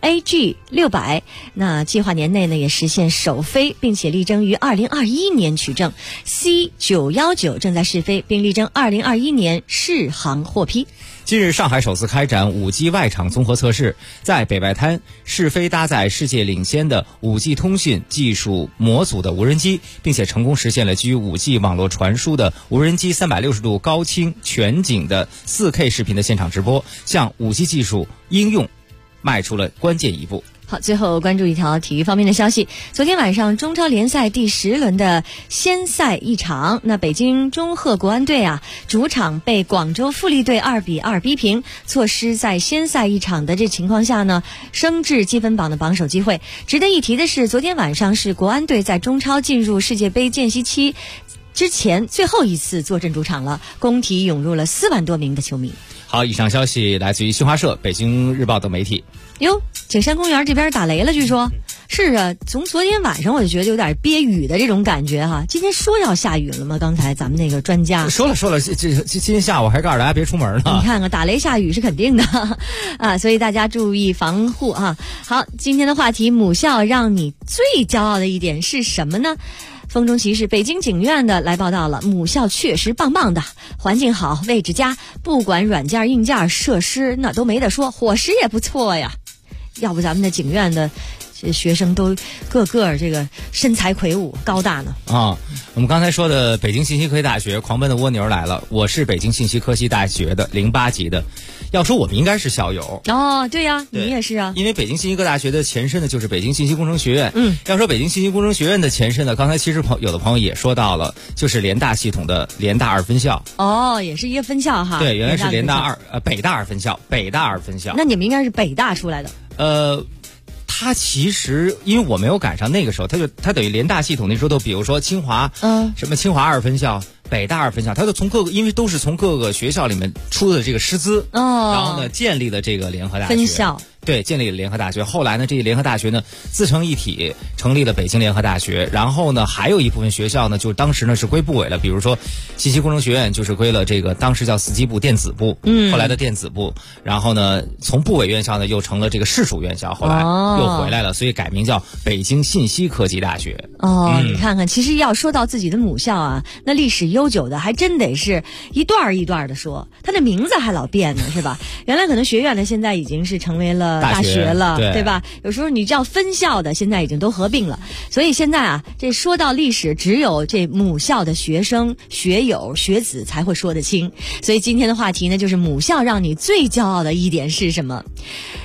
，AG600，那计划年内呢也实现首飞，并且力争于2021年取证。C919正在试飞，并力争2021年试航获批。 近日，上海首次开展 5G 外场综合测试，在北外滩试飞搭载世界领先的 5G 通讯技术模组的无人机，并且成功实现了基于 5G 网络传输的无人机360度高清全景的 4K 视频的现场直播，向 5G 技术应用迈出了关键一步。 好，最后关注一条体育方面的消息。昨天晚上中超联赛第10轮的先赛一场，那北京中赫国安队啊，主场被广州富力队2-2逼平，错失在先赛一场的这情况下呢，升至积分榜的榜首机会。值得一提的是，昨天晚上是国安队在中超进入世界杯间隙期之前最后一次坐镇主场了，工体涌入了4万多名的球迷。 好，以上消息来自于新华社、北京日报等媒体。 哟，景山公园这边打雷了，据说是啊。从昨天晚上我就觉得有点憋雨的这种感觉哈。今天说要下雨了吗？刚才咱们那个专家说了，这今天下午还告诉大家别出门了。 你看看，打雷下雨是肯定的啊，所以大家注意防护啊。好，今天的话题，母校让你最骄傲的一点是什么呢？风中骑士北京警院的来报道了，母校确实棒棒的，环境好，位置佳，不管软件硬件设施那都没得说，伙食也不错呀。要不咱们的警院的这学生都个个这个身材魁梧高大呢啊！我们刚才说的北京信息科技大学狂奔的蜗牛来了，我是北京信息科技大学的08级的。要说我们应该是校友哦，对呀，你也是啊。 因为北京信息科技大学的前身呢就是北京信息工程学院。要说北京信息工程学院的前身呢，刚才其实有的朋友也说到了，就是联大系统的联大2分校。 哦，也是一个分校哈。 对，原来是联大北大2分校，北大2分校。 那你们应该是北大出来的。 它其实因为我没有赶上那个时候，它等于联大系统那时候都，比如说清华，什么清华2分校、北大2分校，它都从因为都是从各个学校里面出的这个师资，然后呢建立了这个联合大学分校。 对，建立了联合大学。后来呢，这个联合大学呢自成一体，成立了北京联合大学。然后呢，还有一部分学校呢，就当时呢是归部委了，比如说信息工程学院就是归了这个当时叫司机部电子部，后来的电子部。然后呢，从部委院校呢又成了这个市属院校，后来又回来了，所以改名叫北京信息科技大学。 你看看，其实要说到自己的母校啊，那历史悠久的还真得是一段一段的说，它的名字还老变呢，是吧？原来可能学院呢，现在已经是成为了大学了，对吧？有时候你叫分校的，现在已经都合并了。所以现在啊，这说到历史，只有这母校的学生、学友、学子才会说得清。所以今天的话题呢，就是母校让你最骄傲的一点是什么？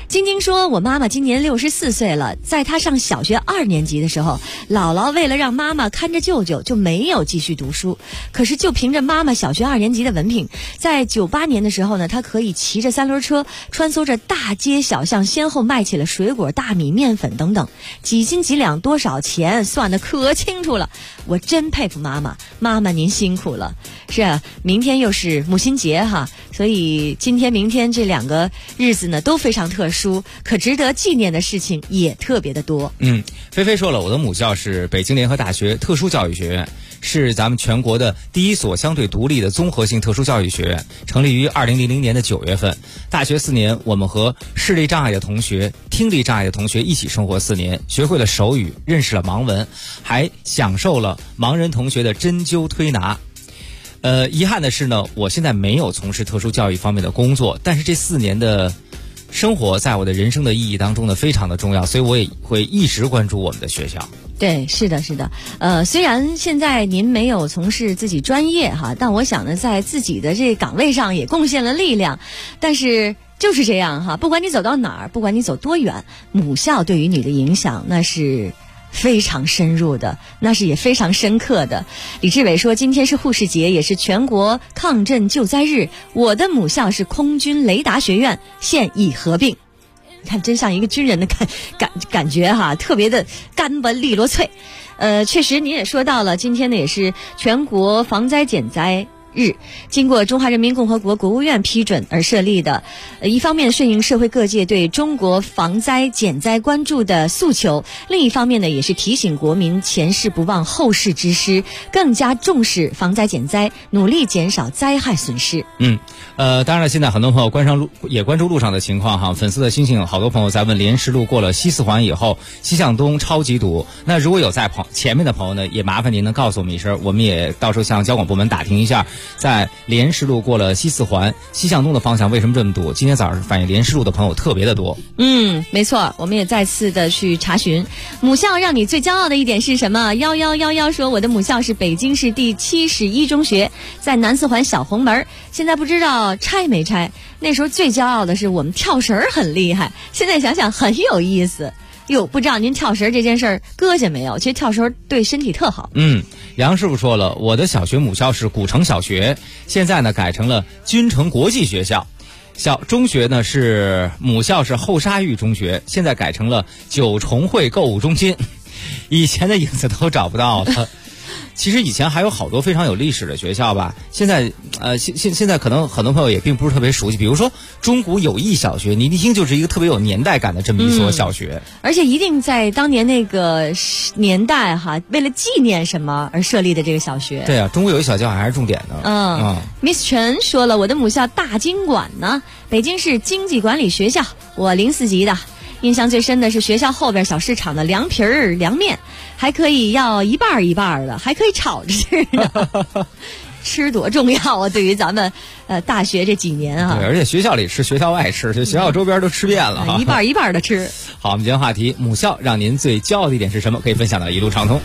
晶晶说，我妈妈今年64岁了，在她上小学2年级的时候，姥姥为了让妈妈看着舅舅，就没有继续读书。可是就凭着妈妈小学2年级的文凭，在98年的时候呢，她可以骑着3轮车，穿梭着大街小巷，先后卖起了水果、大米、面粉等等，几斤几两多少钱算得可清楚了。我真佩服妈妈，妈妈您辛苦了。是啊，明天又是母亲节哈，所以今天明天这2个日子呢都非常特殊，可值得纪念的事情也特别的多。 菲菲说了，我的母校是北京联合大学特殊教育学院，是咱们全国的第一所相对独立的综合性特殊教育学院，成立于2000年的9月份。大学4年，我们和视力障碍的同学、听力障碍的同学一起生活4年，学会了手语，认识了盲文，还享受了盲人同学的针灸推拿。遗憾的是呢，我现在没有从事特殊教育方面的工作，但是这4年的生活在我的人生的意义当中呢非常的重要，所以我也会一直关注我们的学校。 对，是的，是的。虽然现在您没有从事自己专业哈，但我想呢，在自己的这岗位上也贡献了力量。但是就是这样哈，不管你走到哪儿，不管你走多远，母校对于你的影响那是非常深入的，那是也非常深刻的。李志伟说，今天是护士节，也是全国抗震救灾日，我的母校是空军雷达学院，现已合并。你看，真像一个军人的感觉哈，特别的干巴利落脆。确实您也说到了，今天呢也是全国防灾减灾日，经过中华人民共和国国务院批准而设立的。一方面顺应社会各界对中国防灾减灾关注的诉求，另一方面呢也是提醒国民前事不忘后事之师，更加重视防灾减灾，努力减少灾害损失。 当然了，现在很多朋友也关注路上的情况哈，粉丝的心情，好多朋友在问莲石路过了西四环以后，西向东超级堵。那如果有在前面的朋友呢，也麻烦您能告诉我们一声，我们也到时候向交管部门打听一下，在莲石路过了西四环西向东的方向为什么这么堵？今天早上反映莲石路的朋友特别的多。 没错，我们也再次的去查询。母校让你最骄傲的一点是什么？1111说，我的母校是北京市第71中学，在南四环小红门，现在不知道拆没拆。那时候最骄傲的是我们跳绳很厉害，现在想想很有意思。不知道您跳绳这件事儿搁下没有？其实跳绳对身体特好。 杨师傅说了，我的小学母校是古城小学，现在呢改成了君城国际学校。中学呢是母校是后沙峪中学，现在改成了九重汇购物中心，以前的影子都找不到了。其实以前还有好多非常有历史的学校吧，现在现在可能很多朋友也并不是特别熟悉，比如说中古友谊小学，你一听就是一个特别有年代感的这么一所小学， 而且一定在当年那个年代哈，为了纪念什么而设立的这个小学。 对啊，中古友谊小学还是重点的。 Miss 陈说了，我的母校大经管呢，北京市经济管理学校，我04级的。印象最深的是学校后边小市场的凉皮儿、凉面，还可以要一半一半的，还可以炒着吃呢。吃多重要啊！对于咱们大学这几年啊， 对，而且学校里吃，学校外吃，就学校周边都吃遍了哈， 一半一半的吃。 好，我们今天话题，母校让您最骄傲的一点是什么？可以分享到一路畅通。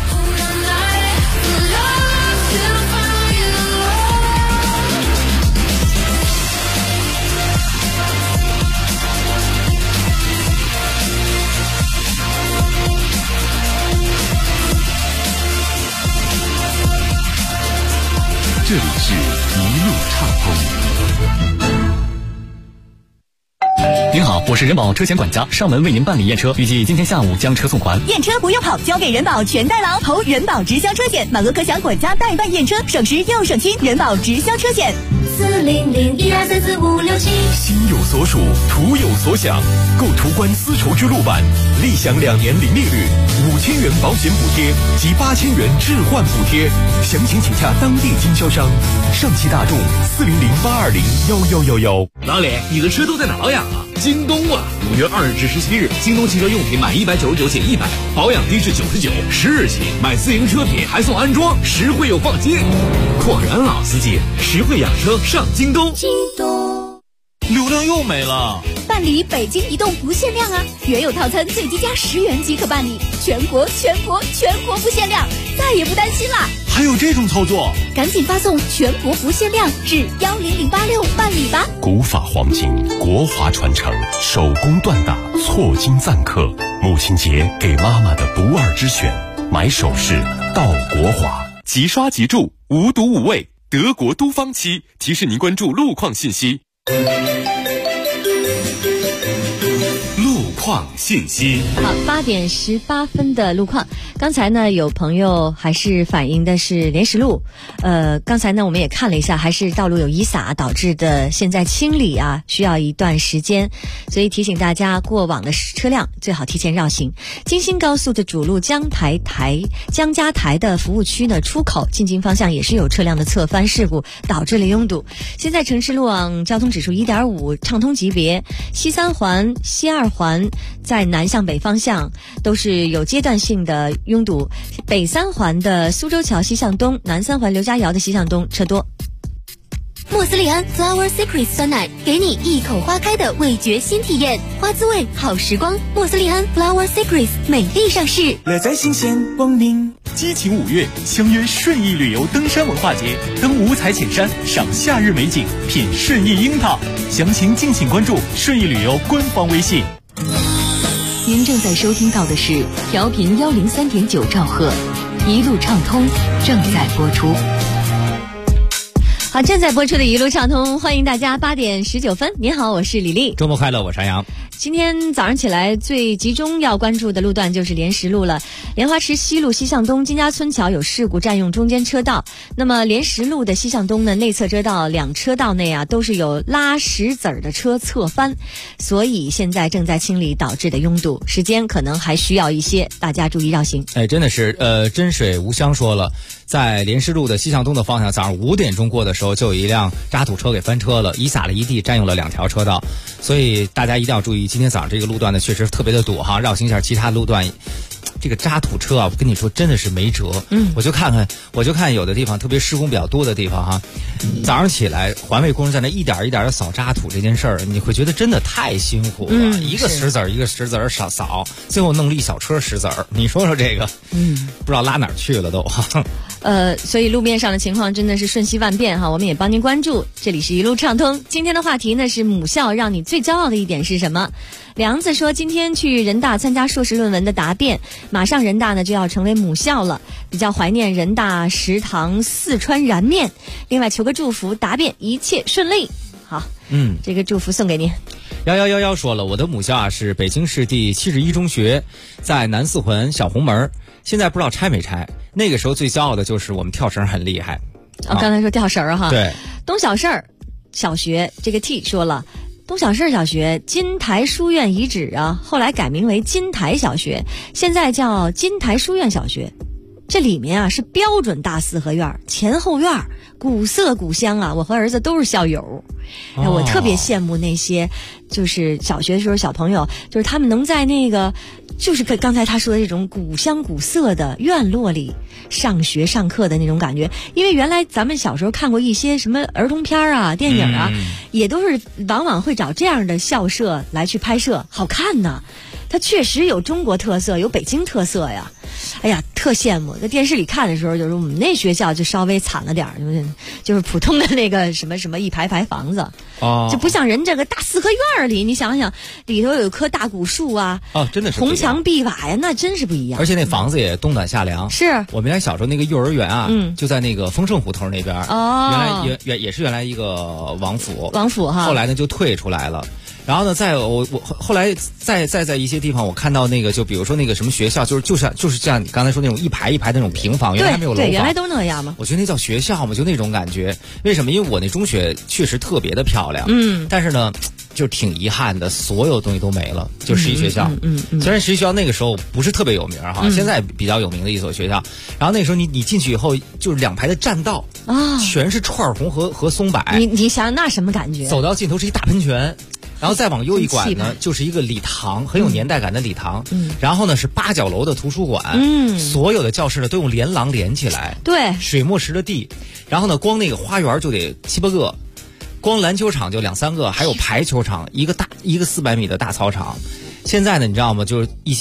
这里是一路畅通。 您好，我是人保车险管家，上门为您办理验车，预计今天下午将车送还。 验车不用跑，交给人保全代劳，投人保直销车险，满额可享管家代办验车，省时又省心。人保直销车险 40012344567， 心有所属，图有所想。购途观丝绸之路版，立享2年零利率，5000元保险补贴及8000元置换补贴，详情请洽当地经销商。上汽大众40082011111。 老李，你的车都在哪呀？京东啊！5月2日至17日，京东汽车用品满199减100，保养低至99，10日起买自营车品还送安装，实惠又放心。果然老司机，实惠养车上京东。 京东流量又没了。 办理北京移动不限量啊！原有套餐最低加10元即可办理，全国不限量，再也不担心啦！ 还有这种操作？ 赶紧发送全国不限量至10086办理吧。 古法黄金，国华传承，手工锻打，错金赞客。母亲节给妈妈的不二之选，买首饰到国华。 即刷即住，无毒无味，德国都方漆提示您关注路况信息。路况信息。 好，8点18分的路况。刚才呢，有朋友还是反映的是莲石路，刚才呢我们也看了一下，还是道路有遗撒导致的，现在清理啊需要一段时间，所以提醒大家过往的车辆最好提前绕行。京新高速的主路江家台的服务区呢出口进京方向也是有车辆的侧翻事故，导致了拥堵。现在城市路网交通指数 1.5 畅通级别，西三环、西二环在南向北方向都是有阶段性的拥堵，北三环的苏州桥西向东，南三环刘家窑的西向东车多。 莫斯利安 Flower Secret 酸奶，给你一口花开的味觉新体验，花滋味好时光。莫斯利安 Flower Secret 美丽上市， 乐在新鲜光明。激情5月，相约顺义旅游登山文化节，登五彩浅山，赏夏日美景，品顺义樱桃。详情敬请关注顺义旅游官方微信。 您正在收听到的是调频103.9兆赫，一路畅通正在播出。 好，正在播出的一路畅通，欢迎大家。8点19分，您好，我是李丽。 周末快乐，我是安阳。 今天早上起来最集中要关注的路段就是莲石路了。莲花池西路西向东金家村桥有事故，占用中间车道。那么莲石路的西向东呢，内侧车道2车道内啊都是有拉石子儿的车侧翻，所以现在正在清理导致的拥堵，时间可能还需要一些，大家注意绕行。 真的是真水无香说了，在莲石路的西向东的方向，早上5点钟过的时候就有一辆渣土车给翻车了，遗撒了一地，占用了2条车道，所以大家一定要注意，今天早上这个路段呢确实特别的堵哈，绕行一下其他路段。这个渣土车啊，我跟你说真的是没辙。我就看有的地方特别施工比较多的地方哈，早上起来环卫工人在那一点一点的扫渣土这件事儿，你会觉得真的太辛苦了。一个石子儿一个石子儿扫，最后弄了一小车石子儿，你说说这个，不知道拉哪儿去了都。 所以路面上的情况真的是瞬息万变哈，我们也帮您关注。这里是一路畅通，今天的话题呢是母校让你最骄傲的一点是什么？梁子说今天去人大参加硕士论文的答辩，马上人大呢就要成为母校了，比较怀念人大食堂四川燃面。另外求个祝福，答辩一切顺利。好，这个祝福送给您。 1111说了，我的母校啊是北京市第71中学，在南四环小红门，现在不知道拆没拆。那个时候最骄傲的就是我们跳绳很厉害。 刚才说跳绳哈， 对， 东小事小学这个 T 说了。东小事小学金台书院遗址啊，后来改名为金台小学，现在叫金台书院小学。这里面啊是标准大四合院，前后院古色古香啊，我和儿子都是校友。我特别羡慕那些就是小学的时候小朋友，就是他们能在那个就是刚才他说的这种古香古色的院落里上学上课的那种感觉。因为原来咱们小时候看过一些什么儿童片啊电影啊，也都是往往会找这样的校舍来去拍摄，好看呢。它确实有中国特色，有北京特色呀。哎呀，特羡慕！在电视里看的时候，就是我们那学校就稍微惨了点儿，就是普通的那个什么什么一排排房子，就不像人这个大四合院里，你想想里头有棵大古树啊， 真的是红墙碧瓦呀，那真是不一样。 而且那房子也冬暖夏凉。 是我们家小时候那个幼儿园啊，就在那个丰盛胡同那边。也是原来一个王府哈，后来呢就退出来了。然后呢，我后来在一些地方，我看到那个，就比如说那个什么学校，就是像你刚才说那种一排一排的那种平房，原来还没有楼房， 对，原来都那样嘛。 我觉得那叫学校嘛，就那种感觉。为什么？因为我那中学确实特别的漂亮，但是呢，就挺遗憾的，所有东西都没了，就十一学校。虽然十一学校那个时候不是特别有名哈，现在比较有名的一所学校。然后那时候你进去以后，就是2排的栈道啊，全是串红和松柏。 你想想那什么感觉？ 走到尽头是一大喷泉。然后再往右一拐呢，就是一个礼堂，很有年代感的礼堂。然后呢是8角楼的图书馆。所有的教室呢都用连廊连起来。 对， 水墨石的地。然后呢，光那个花园就得7、8个，光篮球场就2、3个，还有排球场，一个400米的大操场。现在呢，你知道吗？就是一些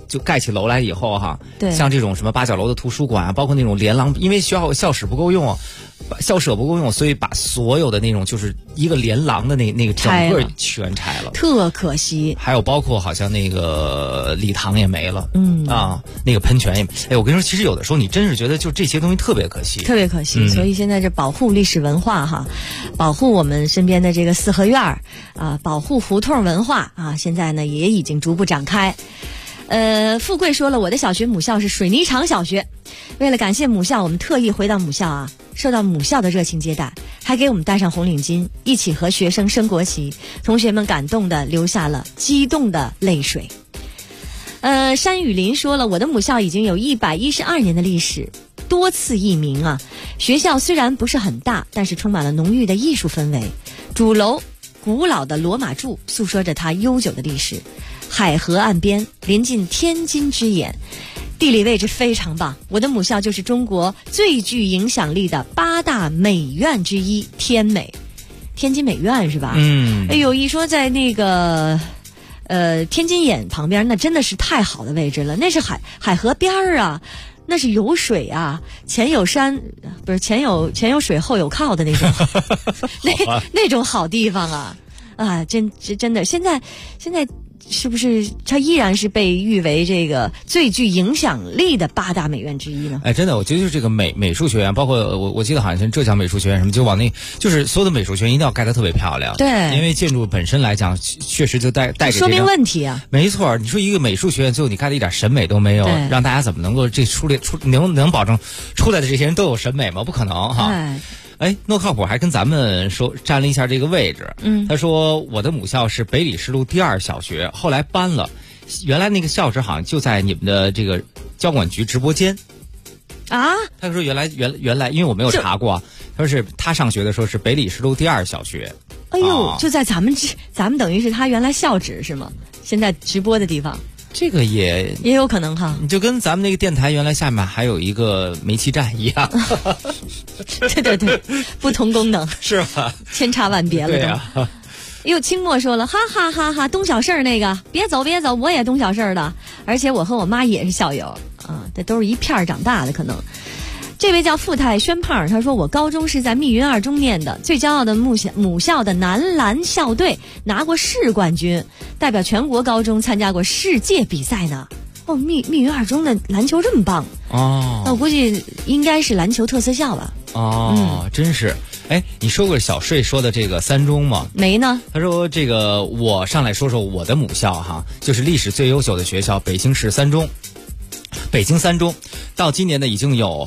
就盖起楼来以后哈， 对， 像这种什么8角楼的图书馆啊，包括那种连廊，因为校舍不够用，所以把所有的那种就是一个连廊的那个整个全拆了， 特可惜。 还有包括好像那个礼堂也没了，那个喷泉也，哎，我跟你说，其实有的时候你真是觉得就这些东西特别可惜， 特别可惜。所以现在这保护历史文化哈，保护我们身边的这个四合院啊，保护胡同文化啊，现在呢也已经逐步展开。富贵说了，我的小学母校是水泥厂小学，为了感谢母校，我们特意回到母校啊，受到母校的热情接待，还给我们戴上红领巾，一起和学生升国旗，同学们感动的流下了激动的泪水。山雨林说了，我的母校已经有112年的历史，多次易名啊。学校虽然不是很大，但是充满了浓郁的艺术氛围。主楼古老的罗马柱诉说着它悠久的历史，海河岸边临近天津之眼，地理位置非常棒。我的母校就是中国最具影响力的8大美院之一天美，天津美院是吧？哎呦，一说在那个天津眼旁边，那真的是太好的位置了，那是海河边啊，那是有水啊，前有山，不是前有水后有靠的那种那种好地方啊，真的，现在是不是它依然是被誉为这个最具影响力的8大美院之一呢？ 哎，真的，我觉得就是这个美术学院，包括我记得好像是浙江美术学院什么，就往那就是所有的美术学院一定要盖得特别漂亮。 对， 因为建筑本身来讲，确实就带给说明问题啊。 没错，你说一个美术学院最后你盖的一点审美都没有，让大家怎么能够能保证出来的这些人都有审美吗？不可能哈。哎，诺靠谱还跟咱们说占了一下这个位置。他说我的母校是北礼士路第2小学，后来搬了，原来那个校址好像就在你们的这个交管局直播间啊。 他说原来，因为我没有查过，他说是他上学的时候是北礼士路第2小学。 哎呦，就在咱们等于是他原来校址是吗？现在直播的地方。 这个也有可能哈， 你就跟咱们那个电台原来下面还有一个煤气站一样。 对，不同功能是吧？ 千差万别了都。对啊。又清末说了，哈哈哈哈，东小事那个，别走，我也东小事的，而且我和我妈也是校友啊，这都是一片长大的可能。这位叫富太宣胖，他说我高中是在密云2中念的，最骄傲的母校的男篮校队拿过市冠军，代表全国高中参加过世界比赛呢。哦，密云2中的篮球这么棒哦，那我估计应该是篮球特色校吧。 哦，真是。哎，你说过小睡说的这个3中吗？ 没呢。 他说这个我上来说说我的母校哈，就是历史最悠久的学校北京市3中。北京3中到今年呢已经有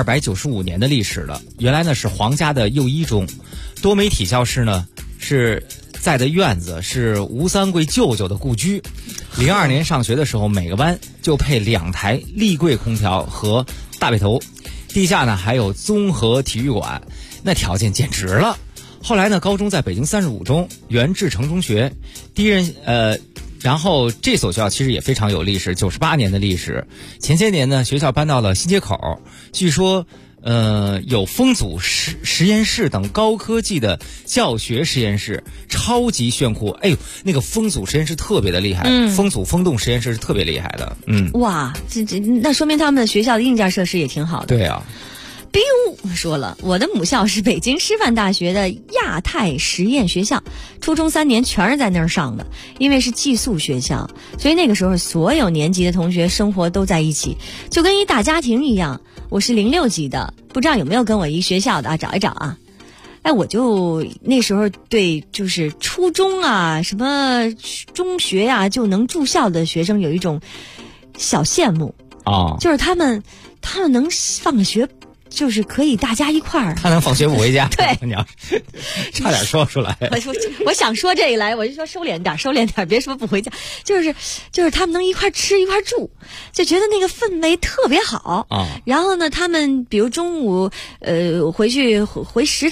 295年的历史了。原来呢是皇家的幼一中，多媒体教室呢是在的院子是吴三桂舅舅的故居。02年上学的时候，每个班就配2台立柜空调和大背头，地下呢还有综合体育馆，那条件简直了。后来呢，高中在北京35中原志成中学，然后这所学校其实也非常有历史，98年的历史。前些年呢，学校搬到了新街口，据说有风阻实验室等高科技的教学实验室，超级炫酷。哎呦，那个风阻实验室特别的厉害，风阻风洞实验室是特别厉害的。 哇，那说明他们的学校的硬件设施也挺好的。 对啊。 biu 说了，我的母校是北京师范大学的亚太实验学校，初中3年全是在那儿上的，因为是寄宿学校，所以那个时候所有年级的同学生活都在一起，就跟一大家庭一样。我是06级的，不知道有没有跟我一学校的啊？找一找啊。哎，我就那时候对就是初中啊什么中学啊就能住校的学生有一种小羡慕啊， 就是他们能放个学，就是可以大家一块儿。 他能放学不回家？ 对， 你要差点说出来。 我想说这个来，我就说收敛点，别说不回家。就是他们能一块吃一块住，就觉得那个氛围特别好啊。然后呢，他们比如中午回食堂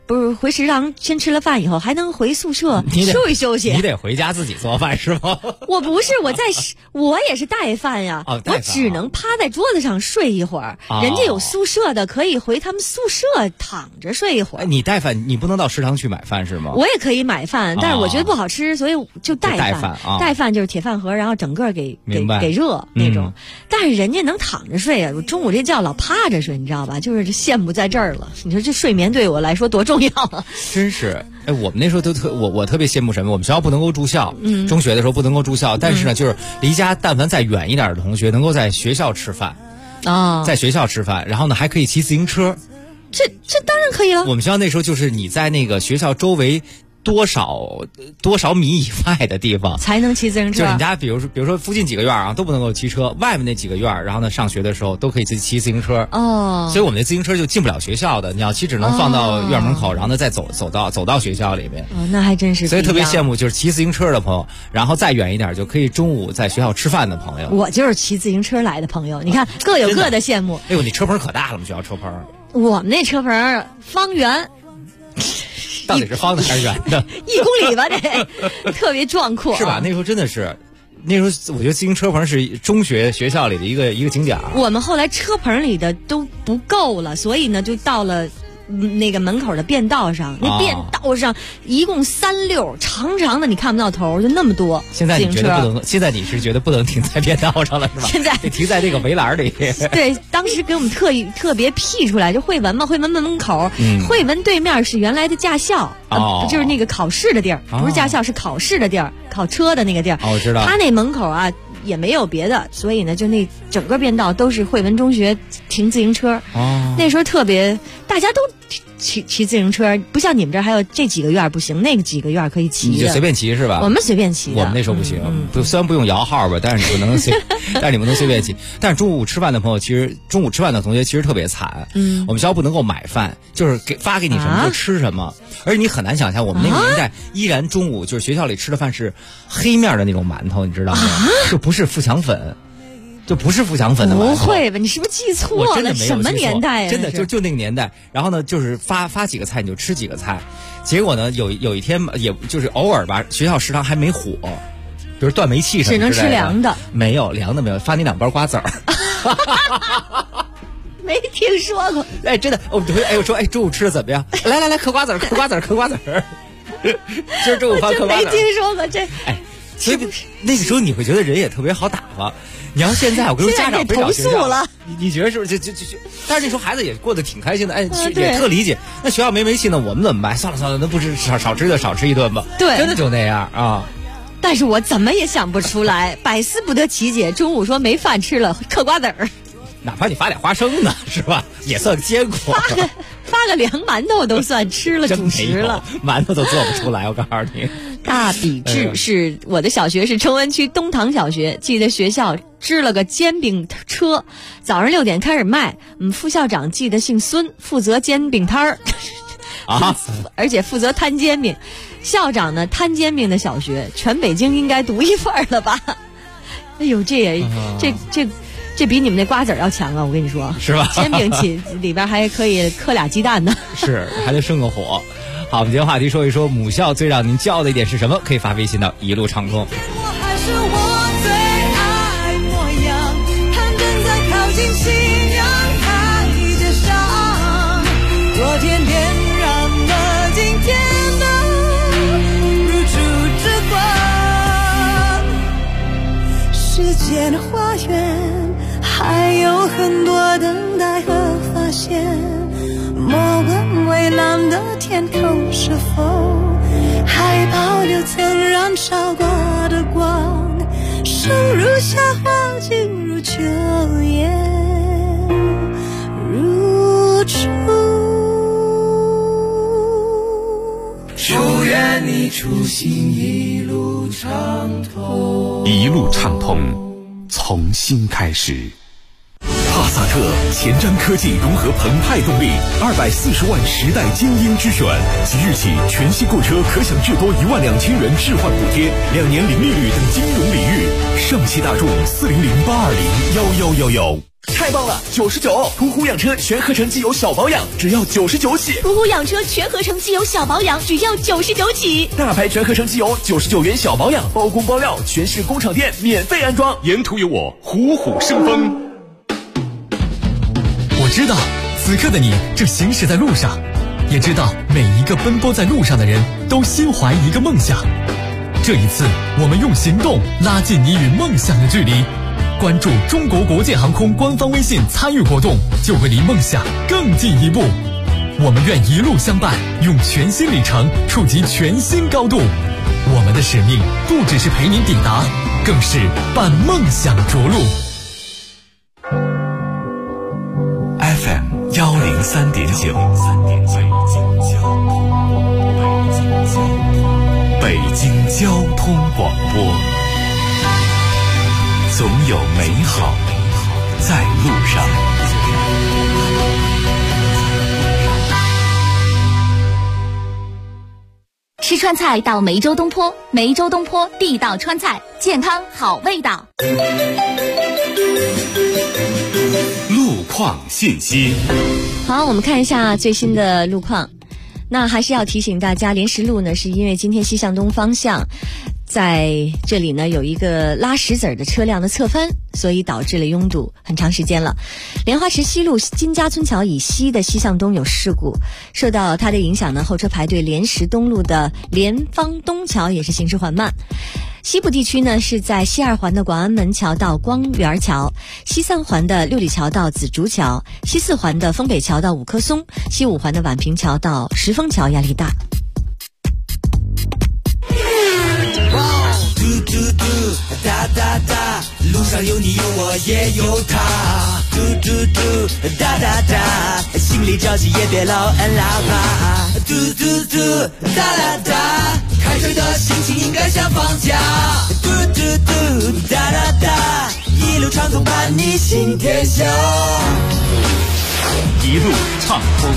不是回食堂先吃了饭以后，还能回宿舍休息休息。 你得回家自己做饭是吗？ 我不是，我也是带饭呀。 我只能趴在桌子上睡一会儿。人家有宿舍的，可以回他们宿舍躺着睡一会儿。 你带饭，你不能到食堂去买饭是吗？ 我也可以买饭，但是我觉得不好吃，所以就带饭。带饭就是铁饭盒，然后整个给热那种。但是人家能躺着睡啊，我中午这觉老趴着睡，你知道吧？就是羡慕在这儿了。你说这睡眠对我来说多重要啊！ 真是，我们那时候我特别羡慕什么？我们学校不能够住校，中学的时候不能够住校，但是呢，就是离家但凡再远一点的同学，能够在学校吃饭，在学校吃饭，然后呢还可以骑自行车， 这当然可以了。 我们学校那时候就是你在那个学校周围多少米以外的地方才能骑自行车？ 就是你家，比如说附近几个院啊都不能够骑车，外面那几个院，然后呢上学的时候都可以骑自行车。所以我们的自行车就进不了学校的，你要骑只能放到院门口，然后呢再走到学校里面。 那还真是。 所以特别羡慕就是骑自行车的朋友，然后再远一点就可以中午在学校吃饭的朋友。 我就是骑自行车来的朋友，你看各有各的羡慕。 哎呦，你车棚可大了，我们学校车棚。 我们那车棚方圆。 到底是方的还是圆的 ？1公里吧，这特别壮阔， 是吧？那时候真的是，那时候我觉得自行车棚是中学校里的一个景点。 我们后来车棚里的都不够了，所以呢，就到了那个门口的便道上。那便道上一共3溜，长长的，你看不到头，就那么多。 现在你觉得不能？现在你是觉得不能停在便道上了，是吧？ 现在得停在这个围栏里。 对，当时给我们特别辟出来，就汇文嘛，汇文门口，汇文对面是原来的驾校，就是那个考试的地儿，不是驾校，是考试的地儿，考车的那个地儿。 我知道。 他那门口啊也没有别的，所以呢，就那整个便道都是汇文中学停自行车。那时候特别，大家都骑自行车，不像你们这儿还有这几个院不行，那个几个院可以骑的。 你就随便骑是吧？ 我们随便骑的。 我们那时候不行，虽然不用摇号吧，但是你不能随便骑。但是中午吃饭的朋友，其实中午吃饭的同学其实特别惨。我们学校不能够买饭，就是发给你什么就吃什么，而且你很难想象我们那个年代依然中午就是学校里吃的饭是黑面的那种馒头，你知道吗？就不是富强粉。就不是富强粉的馒头。 不会吧？你是不是记错了？什么年代呀？ 真的就那个年代。然后呢，就是发几个菜你就吃几个菜。结果呢，有一天也就是偶尔吧，学校食堂还没火，比如断煤气什么之类的。 只能吃凉的。 没有凉的没有，发你2包瓜子儿。 没听说过。 哎，真的，我说中午吃的怎么样？来，嗑瓜子儿。今儿中午饭嗑瓜子儿。 没听说过这。 哎，所以那个时候你会觉得人也特别好打发。你要现在我跟你说，家长非常投诉了， 你觉得是不是？就，但是那时候孩子也过得挺开心的，哎，也特理解。那学校没煤气呢，我们怎么办？算了，那不是少吃一顿吧？ 对， 真的就那样啊。 但是我怎么也想不出来，百思不得其解。中午说没饭吃了，嗑瓜子儿， 哪怕你发点花生呢，是吧？也算坚果。 发个凉馒头都算吃了主食了， 馒头都做不出来。我告诉你， 大比志是我的小学是崇文区东塘小学，记得学校支了个煎饼车，早上6点开始卖。副校长记得姓孙，负责煎饼摊儿而且负责摊煎饼。校长呢摊煎饼的小学，全北京应该独一份了吧？哎呦，这比你们那瓜子要强啊！我跟你说， 是吧？ 煎饼起里边还可以磕2鸡蛋呢， 是还得生个火。好，我们今天话题说一说母校最让您骄傲的一点是什么？可以发微信到一路畅通。 世界的花园还有很多等待和发现，莫问蔚蓝的天空是否还保留曾燃烧过的光，生如夏花，静如秋叶，如初。祝愿你出行一路畅通， 一路畅通，从新开始。帕萨特前瞻科技融合澎湃动力，240万时代精英之选，即日起全系购车可享至多12000元置换补贴，2年零利率等金融礼遇。上汽大众400-820-1111。 太棒了，99！途虎养车全合成机油小保养只要99起。 途虎养车全合成机油小保养只要99起。 大牌全合成机油99元小保养，包工包料，全市工厂店免费安装。 沿途有我，虎虎生风。 我知道，此刻的你正行驶在路上，也知道每一个奔波在路上的人都心怀一个梦想。这一次，我们用行动拉近你与梦想的距离。关注中国国际航空官方微信参与活动，就会离梦想更进一步。我们愿一路相伴，用全新里程触及全新高度。我们的使命不只是陪您抵达，更是伴梦想着陆。 FM 103.9，北京交通广播。总有美好在路上。 吃川菜到梅州东坡，梅州东坡地道川菜，健康好味道。 路况信息。 好，我们看一下最新的路况。那还是要提醒大家，莲石路呢，是因为今天西向东方向在这里呢有一个拉石子的车辆的侧翻，所以导致了拥堵很长时间了。莲花池西路金家村桥以西的西向东有事故，受到它的影响呢，后车排队莲石东路的莲芳东桥也是行驶缓慢。西部地区呢是在西二环的广安门桥到光园桥，西三环的六里桥到紫竹桥，西四环的丰北桥到五棵松，西五环的宛平桥到石峰桥压力大。 嘟嘟嘟哒哒哒，路上有你有我也有他，嘟嘟嘟哒哒哒，心里着急也别老按喇叭，嘟嘟嘟哒哒哒，开车的心情应该像放假，嘟嘟嘟哒哒哒，一路畅通伴你行天下， 一路畅通。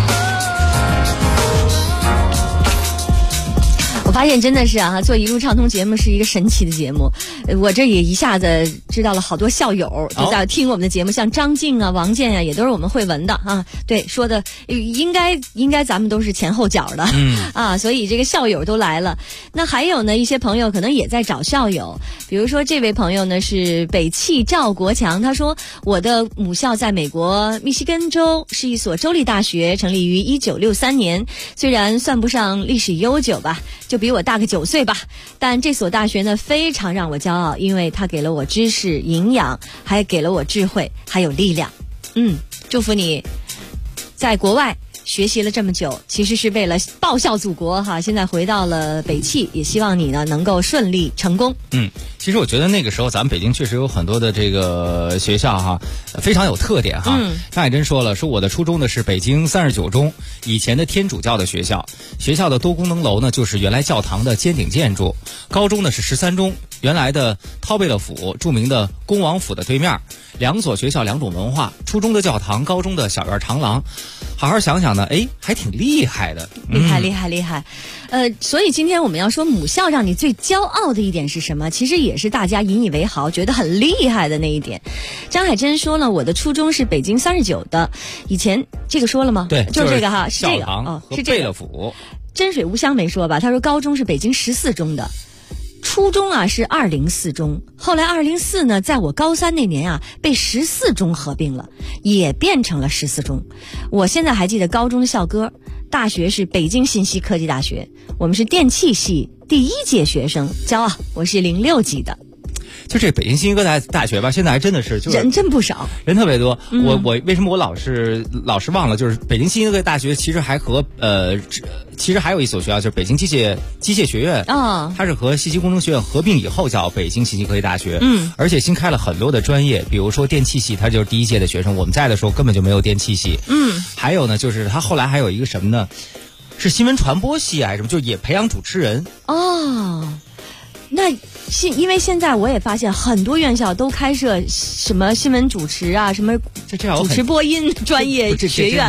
我发现真的是啊，做一路畅通节目是一个神奇的节目。我这也一下子知道了好多校友就在听我们的节目，像张静啊、王健啊，也都是我们会文的啊。对，说的应该咱们都是前后脚的，啊，所以这个校友都来了。那还有呢，一些朋友可能也在找校友，比如说这位朋友呢是北汽赵国强，他说我的母校在美国密西根州，是一所州立大学，成立于1963年，虽然算不上历史悠久吧，就比我大个9岁吧，但这所大学呢非常让我骄傲，因为它给了我知识、营养，还给了我智慧，还有力量。祝福你在国外学习了这么久，其实是为了报效祖国哈。现在回到了北汽，也希望你呢能够顺利成功。 其实我觉得那个时候咱们北京确实有很多的这个学校哈，非常有特点哈。张海珍说了，说我的初中呢是北京39中，以前的天主教的学校，学校的多功能楼呢就是原来教堂的尖顶建筑。高中呢是13中，原来的陶贝勒府著名的恭王府的对面，两所学校两种文化，初中的教堂，高中的小院长廊。好好想想呢，还挺厉害的， 厉害。所以今天我们要说母校让你最骄傲的一点是什么？其实也是大家引以为豪，觉得很厉害的那一点。张海珍说了，我的初中是北京39的，以前这个说了吗？ 对， 就是这个哈，是这个是贝勒府。 真水无香没说吧？他说高中是北京14中的。初中啊是204中，后来204呢，在我高3那年啊被14中合并了，也变成了14中。我现在还记得高中的校歌，大学是北京信息科技大学，我们是电气系第1届学生，骄傲，我是06级的。 就这北京信息科技大学吧，现在还真的是人真不少， 人特别多。我为什么我老是忘了？就是北京信息科技大学其实还和其实还有一所学校，就是北京机械学院它是和信息工程学院合并以后叫北京信息科技大学。而且新开了很多的专业，比如说电气系，它就是第1届的学生，我们在的时候根本就没有电气系。还有呢，就是它后来还有一个什么呢？是新闻传播系还是什么？就也培养主持人。 那因为现在我也发现很多院校都开设什么新闻主持啊，什么主持播音专业学院。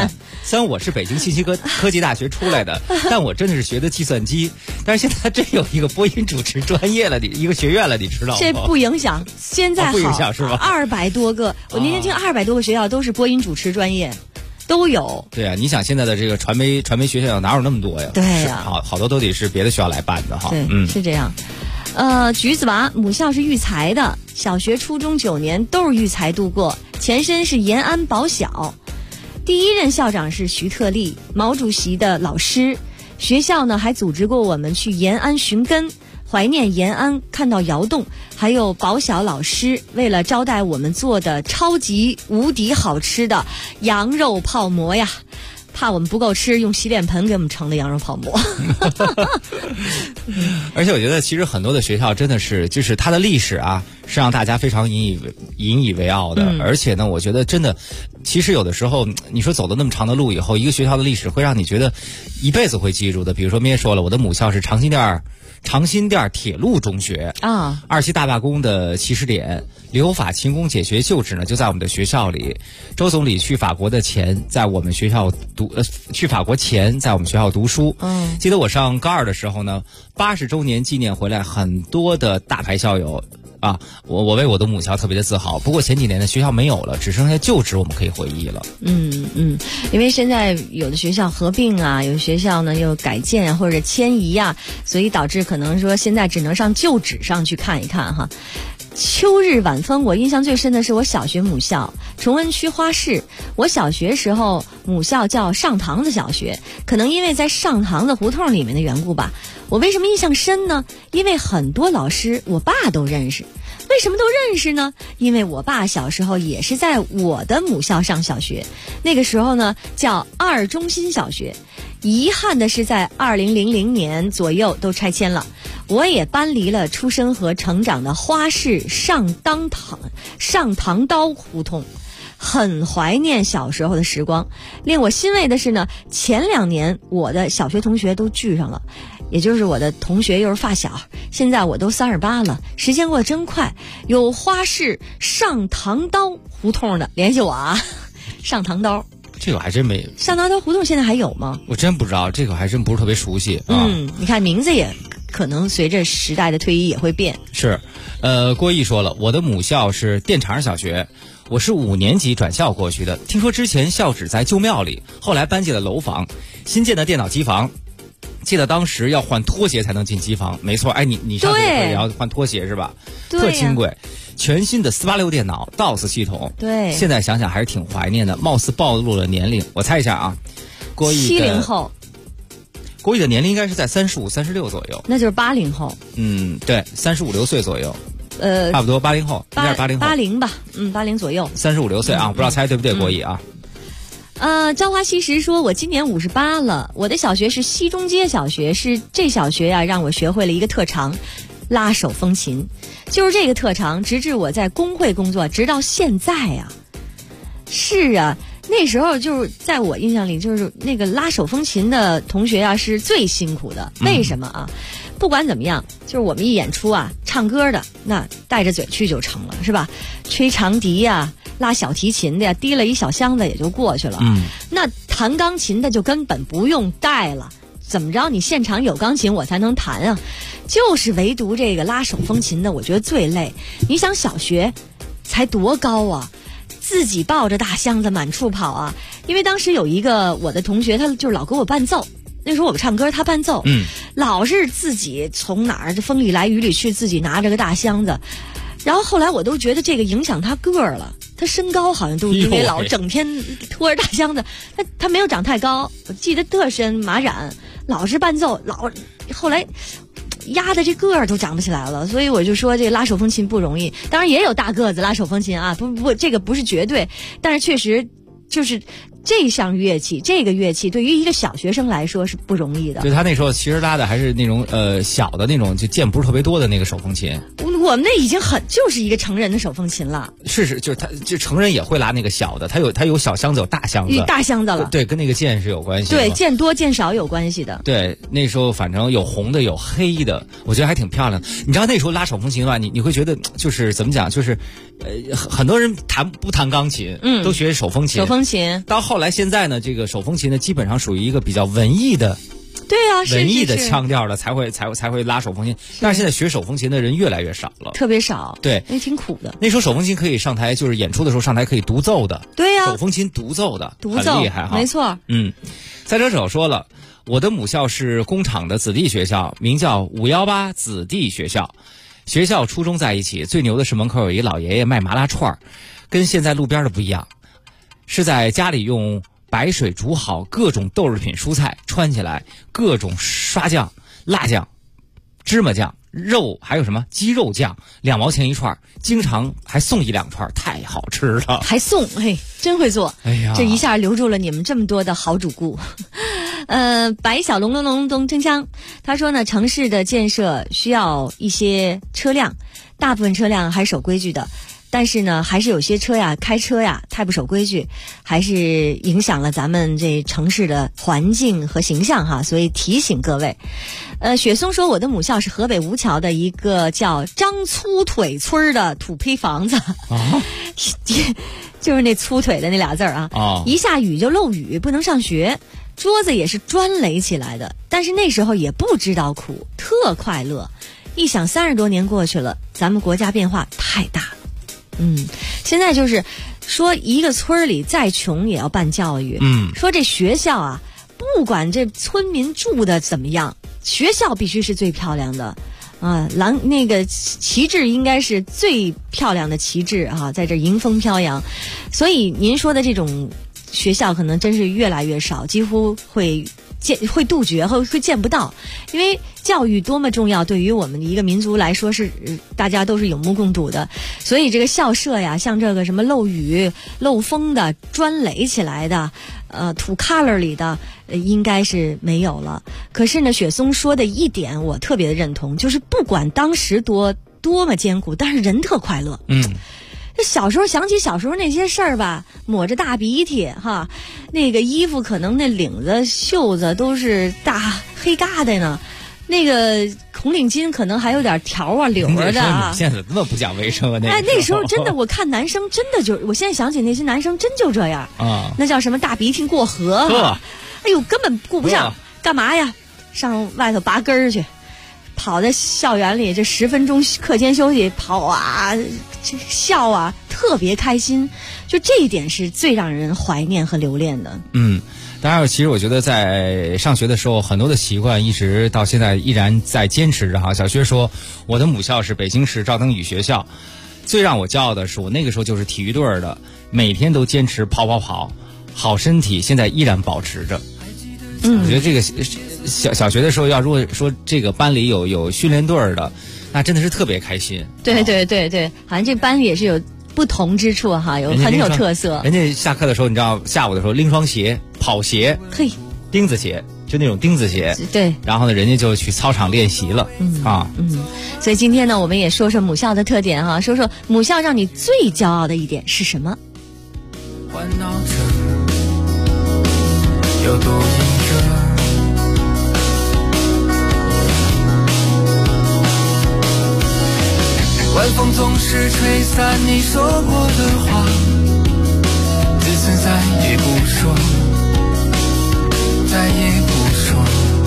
虽然我是北京信息科技大学出来的，但我真的是学的计算机。但是现在真有一个播音主持专业了，一个学院了，你知道吗？ 这不影响，现在好， 不影响是吧 ？200多个，我那天听200多个学校都是播音主持专业。都有。 对啊，你想现在的这个传媒学校哪有那么多呀？ 对呀， 好多都得是别的学校来办的哈。 对，是这样。橘子娃母校是育才的，小学、初中9年都是育才度过，前身是延安宝小，第一任校长是徐特立，毛主席的老师。学校呢还组织过我们去延安寻根，怀念延安，看到窑洞，还有宝小老师为了招待我们做的超级无敌好吃的羊肉泡馍呀，怕我们不够吃，用洗脸盆给我们盛的羊肉泡馍。 而且我觉得其实很多的学校真的是就是它的历史啊是让大家非常引以为傲的，而且呢我觉得真的其实有的时候你说走了那么长的路以后，一个学校的历史会让你觉得一辈子会记住的。比如说咩说了，我的母校是长辛店铁路中学啊，2期大罢工的起始点，留法勤工俭学旧址呢就在我们的学校里。周总理去法国前在我们学校读书。记得我上高2的时候呢，80周年纪念回来，很多的大牌校友啊，我为我的母校特别的自豪。不过前几年呢学校没有了，只剩下旧址我们可以回忆了。 因为现在有的学校合并啊，有的学校呢又改建啊或者迁移啊，所以导致可能说现在只能上旧址上去看一看哈。秋日晚风，我印象最深的是我小学母校崇文区花市。我小学时候母校叫上塘子小学，可能因为在上塘子胡同里面的缘故吧。我为什么印象深呢？因为很多老师我爸都认识。为什么都认识呢？因为我爸小时候也是在我的母校上小学，那个时候呢叫2中心小学。遗憾的是在2000年左右都拆迁了，我也搬离了出生和成长的花市上塘刀胡同，很怀念小时候的时光。令我欣慰的是呢，前2年我的小学同学都聚上了，也就是我的同学又是发小，现在我都38了，时间过得真快。有花市上塘刀胡同的联系我啊，上塘刀。 这个还真没。 上塘刀胡同现在还有吗？ 我真不知道，这个还真不是特别熟悉。 你看名字也可能随着时代的推移也会变。 是，郭毅说了，我的母校是电厂小学，我是5年级转校过去的。听说之前校址在旧庙里，后来搬进了楼房，新建的电脑机房。记得当时要换拖鞋才能进机房，没错。哎，你上学也要换拖鞋是吧？特金贵。全新的486电脑 DOS 系统， 对， 现在想想还是挺怀念的。貌似暴露了年龄，我猜一下啊，郭毅的 70后， 郭毅的年龄应该是在35、36左右， 那就是80后。 对，35、6岁左右，差不多80后，应该是80后 ，80吧，80左右 ，35、6岁啊，不知道猜对不对，郭毅啊。 朝花夕拾说，我今年58了，我的小学是西中街小学，是这小学呀，让我学会了一个特长。拉手风琴，就是这个特长，直至我在工会工作，直到现在啊。是啊，那时候就是在我印象里，就是那个拉手风琴的同学啊是最辛苦的。为什么啊？不管怎么样，就是我们一演出啊，唱歌的那带着嘴去就成了，是吧？吹长笛呀，拉小提琴的呀，提了一小箱子也就过去了。那弹钢琴的就根本不用带了。怎么着？你现场有钢琴我才能弹啊，就是唯独这个拉手风琴的，我觉得最累。你想小学才多高啊，自己抱着大箱子满处跑啊。因为当时有一个我的同学，他就是老给我伴奏，那时候我唱歌他伴奏，老是自己从哪儿风里来雨里去，自己拿着个大箱子。然后后来我都觉得这个影响他个儿了，他身高好像都因为老整天拖着大箱子，他没有长太高，我记得特深，马染，老是伴奏，后来压的这个儿都长不起来了，所以我就说这个拉手风琴不容易。当然也有大个子拉手风琴啊，不，这个不是绝对，但是确实就是这项乐器，这个乐器对于一个小学生来说是不容易的。 就他那时候其实拉的还是那种小的那种，就键不是特别多的那个手风琴。 我们那已经就是一个成人的手风琴了。 是，就是他就成人也会拉那个小的，他有小箱子，有大箱子， 大箱子了。 对，跟那个键是有关系的。 对，键多键少有关系的。 对，那时候反正有红的有黑的，我觉得还挺漂亮的。你知道那时候拉手风琴的话，你会觉得就是怎么讲，就是很多人不弹钢琴，都学手风琴。 手风琴到后来现在呢，这个手风琴呢，基本上属于一个比较文艺的。 对啊， 文艺的腔调的才会拉手风琴，但是现在学手风琴的人越来越少了， 特别少。 对， 也挺苦的。 那时候手风琴可以上台，就是演出的时候上台可以独奏的。 对呀， 手风琴独奏的，很厉害哈。 没错。 赛车手说了，我的母校是工厂的子弟学校，名叫518子弟学校。学校初中在一起，最牛的是门口有一老爷爷卖麻辣串儿，跟现在路边的不一样，是在家里用白水煮好各种豆制品蔬菜，穿起来各种刷酱、辣酱、芝麻酱、肉，还有什么鸡肉酱，2毛钱一串，经常还送1、2串，太好吃了。 还送，嘿，真会做。 哎呀， 这一下留住了你们这么多的好主顾。白小龙龙龙东真枪，他说呢，城市的建设需要一些车辆，大部分车辆还守规矩的。但是呢，还是有些开车太不守规矩，还是影响了咱们这城市的环境和形象哈，所以提醒各位。雪松说，我的母校是河北吴桥的一个叫张粗腿村的土坯房子，就是那粗腿的那俩字啊，一下雨就漏雨，不能上学，桌子也是砖垒起来的，但是那时候也不知道苦，特快乐。一想30多年过去了，咱们国家变化太大了。现在就是说一个村里再穷也要办教育。说这学校啊，不管这村民住的怎么样，学校必须是最漂亮的啊。那个旗帜应该是最漂亮的旗帜啊，在这迎风飘扬。所以您说的这种学校可能真是越来越少，几乎会杜绝会见不到。因为教育多么重要，对于我们一个民族来说是大家都是有目共睹的。所以这个校舍呀，像这个什么漏雨漏风的砖垒起来的土 color 里的应该是没有了。可是呢，雪松说的一点我特别的认同，就是不管当时多么艰苦，但是人特快乐。这小时候想起小时候那些事儿吧，抹着大鼻涕哈，那个衣服可能那领子袖子都是大黑疙瘩呢，那个红领巾可能还有点条啊柳儿的啊。 现在怎么那么不讲卫生啊？ 那时候真的，我看男生真的就，我现在想起那些男生真就这样啊，那叫什么大鼻涕过河，哎呦根本顾不上，干嘛呀？上外头拔根儿去。跑在校园里这10分钟课间休息跑啊笑啊，特别开心，就这一点是最让人怀念和留恋的。 当然其实我觉得在上学的时候很多的习惯一直到现在依然在坚持着哈。小薛说，我的母校是北京市赵登禹学校，最让我骄傲的是我那个时候就是体育队的，每天都坚持跑，好身体现在依然保持着。我觉得这个小学的时候，要如果说这个班里有训练队的，那真的是特别开心。 对，好像这班里也是有不同之处哈，很有特色。 人家下课的时候，你知道下午的时候拎双鞋，跑鞋，钉子鞋，就那种钉子鞋。 对。 然后呢，人家就去操场练习了。 所以今天呢，我们也说说母校的特点哈，说说母校让你最骄傲的一点是什么？ 烦恼着，有多阴着。晚风总是吹散你说过的话，自此再也不说，再也不说。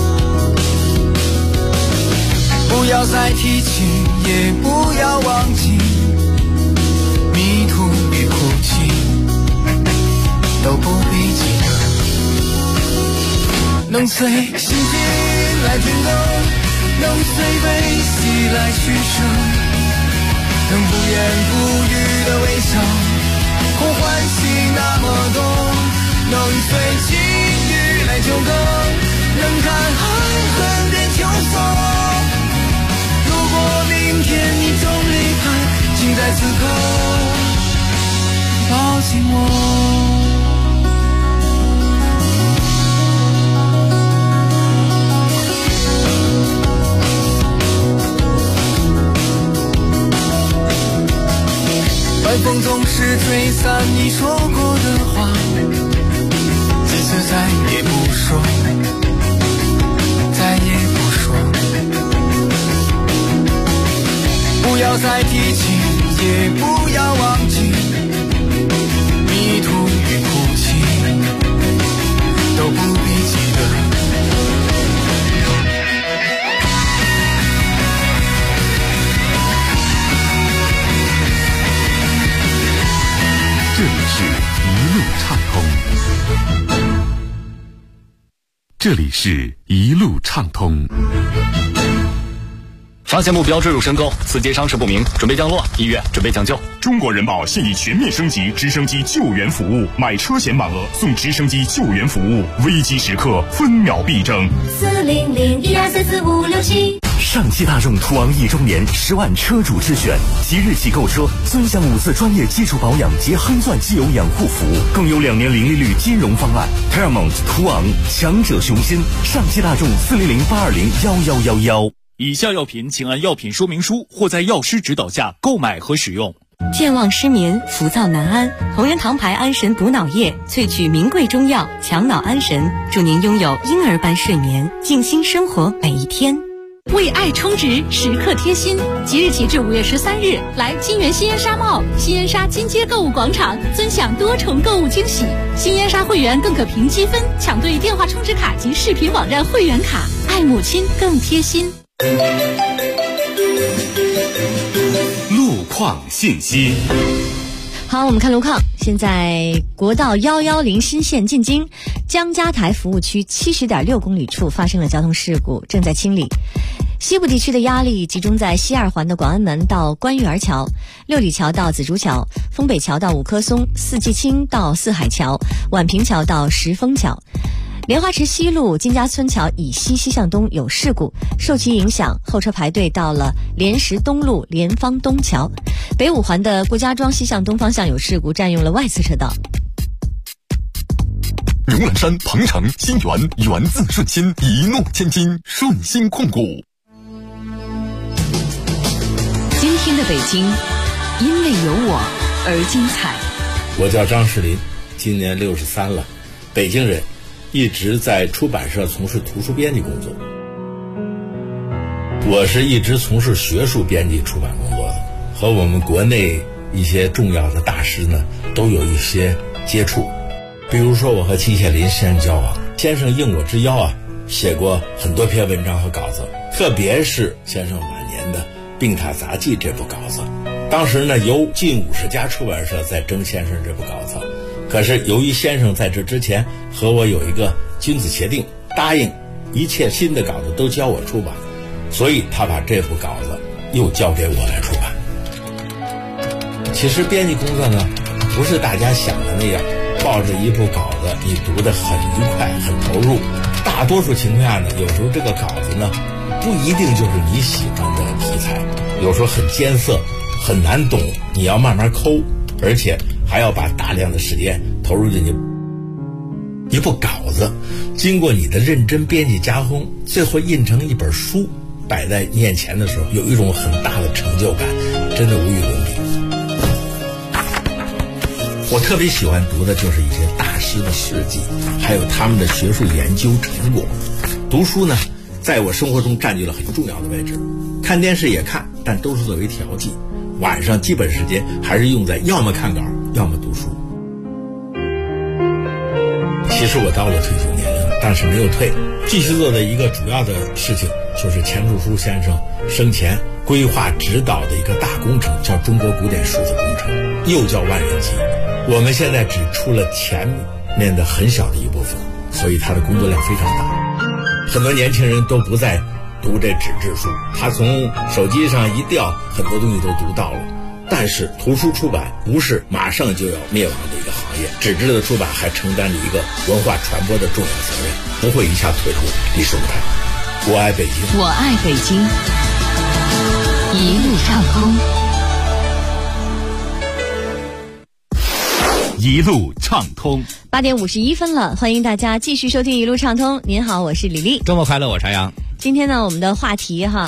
不要再提起，也不要忘记，迷途与哭泣都不必记得。能随心境来隽永，能随悲喜来取舍。能不言不语的微笑，空欢喜那么多，能随境遇来纠葛，能看爱恨变秋色。如果明天你终离开，请在此刻抱紧我。 风总是吹散你说过的话，自此再也不说，再也不说。不要再提起，也不要忘记，迷途与哭泣都不必记得。 这里是一路畅通，这里是一路畅通。 发现目标坠入深沟，司机伤势不明，准备降落，医院准备抢救。 中国人保现已全面升级直升机救援服务，买车险满额送直升机救援服务，危机时刻分秒必争。 400-1244-567。 上汽大众途昂1周年10万车主之选，即日起购车尊享5次专业基础保养及黑钻机油养护服务，更有2年零利率金融方案。Paramount 途昂，强者雄心。上汽大众400-820-1111。 以下药品请按药品说明书或在药师指导下购买和使用。 健忘失眠、浮躁难安，同仁堂牌安神补脑液萃取名贵中药，强脑安神，祝您拥有婴儿般睡眠，静心生活每一天。 为爱充值，时刻贴心。即日起至5月13日，来金源新烟沙帽、新烟沙金街购物广场，尊享多重购物惊喜。新烟沙会员更可凭积分抢对电话充值卡及视频网站会员卡，爱母亲更贴心。 路况信息。 好，我们看路况。现在国道110新线进京江家台服务区70.6公里处发生了交通事故，正在清理。西部地区的压力集中在西2环的广安门到关峪儿桥、六里桥到紫竹桥、丰北桥到五棵松、四季青到四海桥、宛平桥到石峰桥。莲花池西路金家村桥以西西向东有事故，受其影响，后车排队到了莲石东路莲芳东桥。北5环的顾家庄西向东方向有事故，占用了外侧车道。 荣览山、鹏城、新源，源自顺心，一诺千金，顺心控股。 今天的北京，因为有我而精彩。 我叫张世林，今年63了，北京人，一直在出版社从事图书编辑工作。我是一直从事学术编辑出版工作的，和我们国内一些重要的大师呢都有一些接触。比如说我和季羡林先生交往，先生应我之邀啊，写过很多篇文章和稿子，特别是先生晚年的《病榻杂记》这部稿子。当时呢有近50家出版社在征先生这部稿子，可是由于先生在这之前和我有一个君子协定，答应一切新的稿子都交我出版，所以他把这部稿子又交给我来出版。其实编辑工作呢不是大家想的那样，抱着一部稿子你读得很愉快很投入，大多数情况下呢，有时候这个稿子呢不一定就是你喜欢的题材，有时候很艰涩很难懂，你要慢慢抠，而且还要把大量的时间投入进去。一部稿子经过你的认真编辑加工，最后印成一本书摆在面前的时候，有一种很大的成就感，真的无与伦比。我特别喜欢读的就是一些大师的事迹，还有他们的学术研究成果。读书呢在我生活中占据了很重要的位置，看电视也看，但都是作为调剂，晚上基本时间还是用在要么看稿要么读书。其实我到了退休年龄，但是没有退，继续做的一个主要的事情就是钱钟书先生生前规划指导的一个大工程，叫中国古典数字工程，又叫万人机。我们现在只出了前面的很小的一部分，所以他的工作量非常大。很多年轻人都不再读这纸质书，他从手机上一调，很多东西都读到了。但是图书出版不是马上就要灭亡的一个行业，纸质的出版还承担着一个文化传播的重要责任，不会一下退出历史舞台。我爱北京， 我爱北京，一路畅通， 一路畅通。 8点51分了，欢迎大家继续收听一路畅通。您好，我是李丽。 周末快乐，我是杨。 今天呢，我们的话题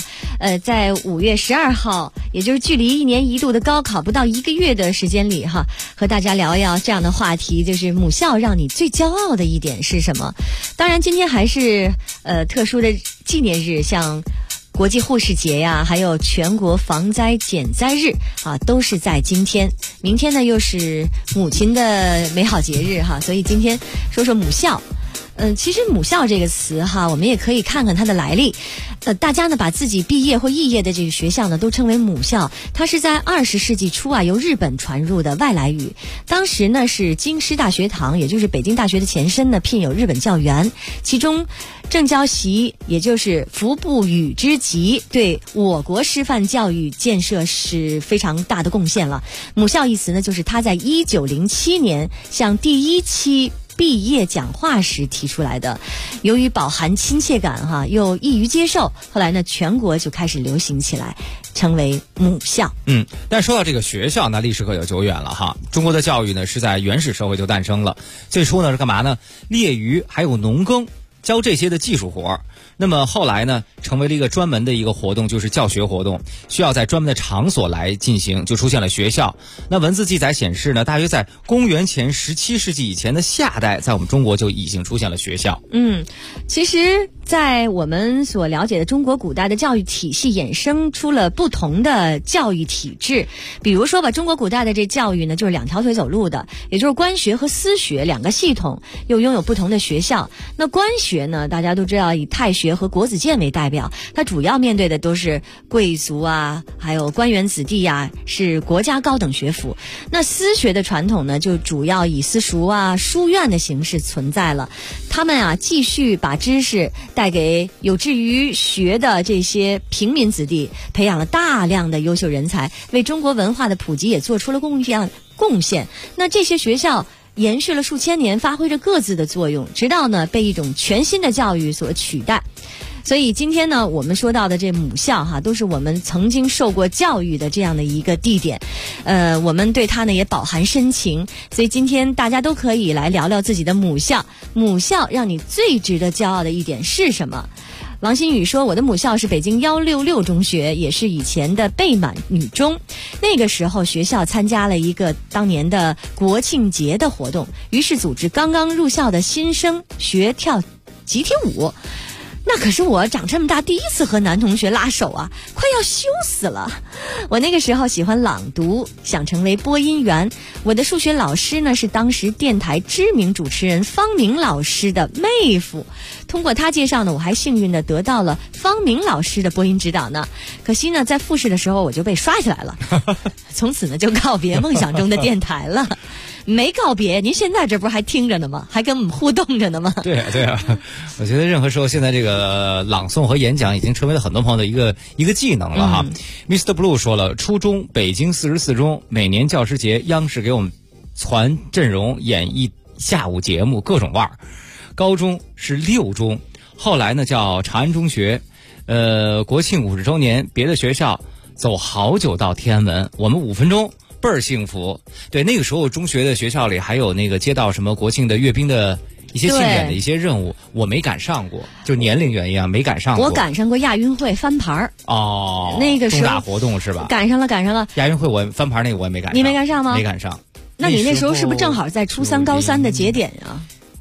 在5月12号，也就是距离1年1度的高考不到1个月的时间里哈，和大家聊一聊这样的话题，就是母校让你最骄傲的一点是什么？当然，今天还是特殊的纪念日，像国际护士节呀，还有全国防灾减灾日啊，都是在今天。明天呢，又是母亲的美好节日哈，所以今天说说母校。其实母校这个词哈，我们也可以看看它的来历。大家呢把自己毕业或肄业的这个学校呢都称为母校，它是在20世纪初啊由日本传入的外来语。当时呢是京师大学堂，也就是北京大学的前身呢，聘有日本教员，其中郑教习也就是服部宇之吉对我国师范教育建设是非常大的贡献了。母校一词呢，就是他在1907年向第1期毕业讲话时提出来的，由于饱含亲切感哈，又易于接受，后来呢全国就开始流行起来，成为母校。 但说到这个学校，那历史可有久远了哈。中国的教育呢是在原始社会就诞生了，最初呢是干嘛呢？猎鱼还有农耕，教这些的技术活。那么后来呢，成为了一个专门的一个活动，就是教学活动，需要在专门的场所来进行，就出现了学校。那文字记载显示呢，大约在公元前17世纪以前的夏代，在我们中国就已经出现了学校。 其实在我们所了解的中国古代的教育体系衍生出了不同的教育体制。比如说吧，中国古代的这教育呢，就是2条腿走路的，也就是官学和私学2个系统，又拥有不同的学校。那官学呢，大家都知道以太学和国子监为代表，它主要面对的都是贵族啊，还有官员子弟啊，是国家高等学府。那私学的传统呢，就主要以私塾啊、书院的形式存在了。他们啊，继续把知识带给有志于学的这些平民子弟，培养了大量的优秀人才，为中国文化的普及也做出了贡献。那这些学校延续了数千年，发挥着各自的作用，直到呢被一种全新的教育所取代。所以今天呢，我们说到的这母校哈，都是我们曾经受过教育的这样的一个地点，我们对它呢也饱含深情。所以今天大家都可以来聊聊自己的母校。母校让你最值得骄傲的一点是什么？王新宇说，我的母校是北京166中学，也是以前的贝满女中。那个时候学校参加了一个当年的国庆节的活动，于是组织刚刚入校的新生学跳集体舞。那可是我长这么大第一次和男同学拉手啊，快要羞死了。我那个时候喜欢朗读，想成为播音员。我的数学老师呢，是当时电台知名主持人方明老师的妹夫。通过他介绍呢，我还幸运的得到了方明老师的播音指导呢。可惜呢，在复试的时候我就被刷下来了，从此呢就告别梦想中的电台了。没告别，您现在这不是还听着呢吗？还跟我们互动着呢吗？ 对啊，我觉得任何时候现在这个朗诵和演讲已经成为了很多朋友的一个技能了哈。Mr. Blue 说了，初中北京44中每年教师节，央视给我们传阵容演一下午节目，各种腕儿。高中是6中，后来呢叫长安中学。国庆50周年，别的学校走好久到天安门，我们5分钟。倍儿幸福。对，那个时候中学的学校里还有那个接到什么国庆的阅兵的一些庆典的一些任务，我没赶上过，就年龄原因啊，没赶上过。 我赶上过亚运会翻盘儿。那个时候重大活动是吧？ 赶上了。 亚运会我翻盘那个我也没赶上。 你没赶上吗？ 没赶上。 那你那时候是不是正好在初3高3的节点啊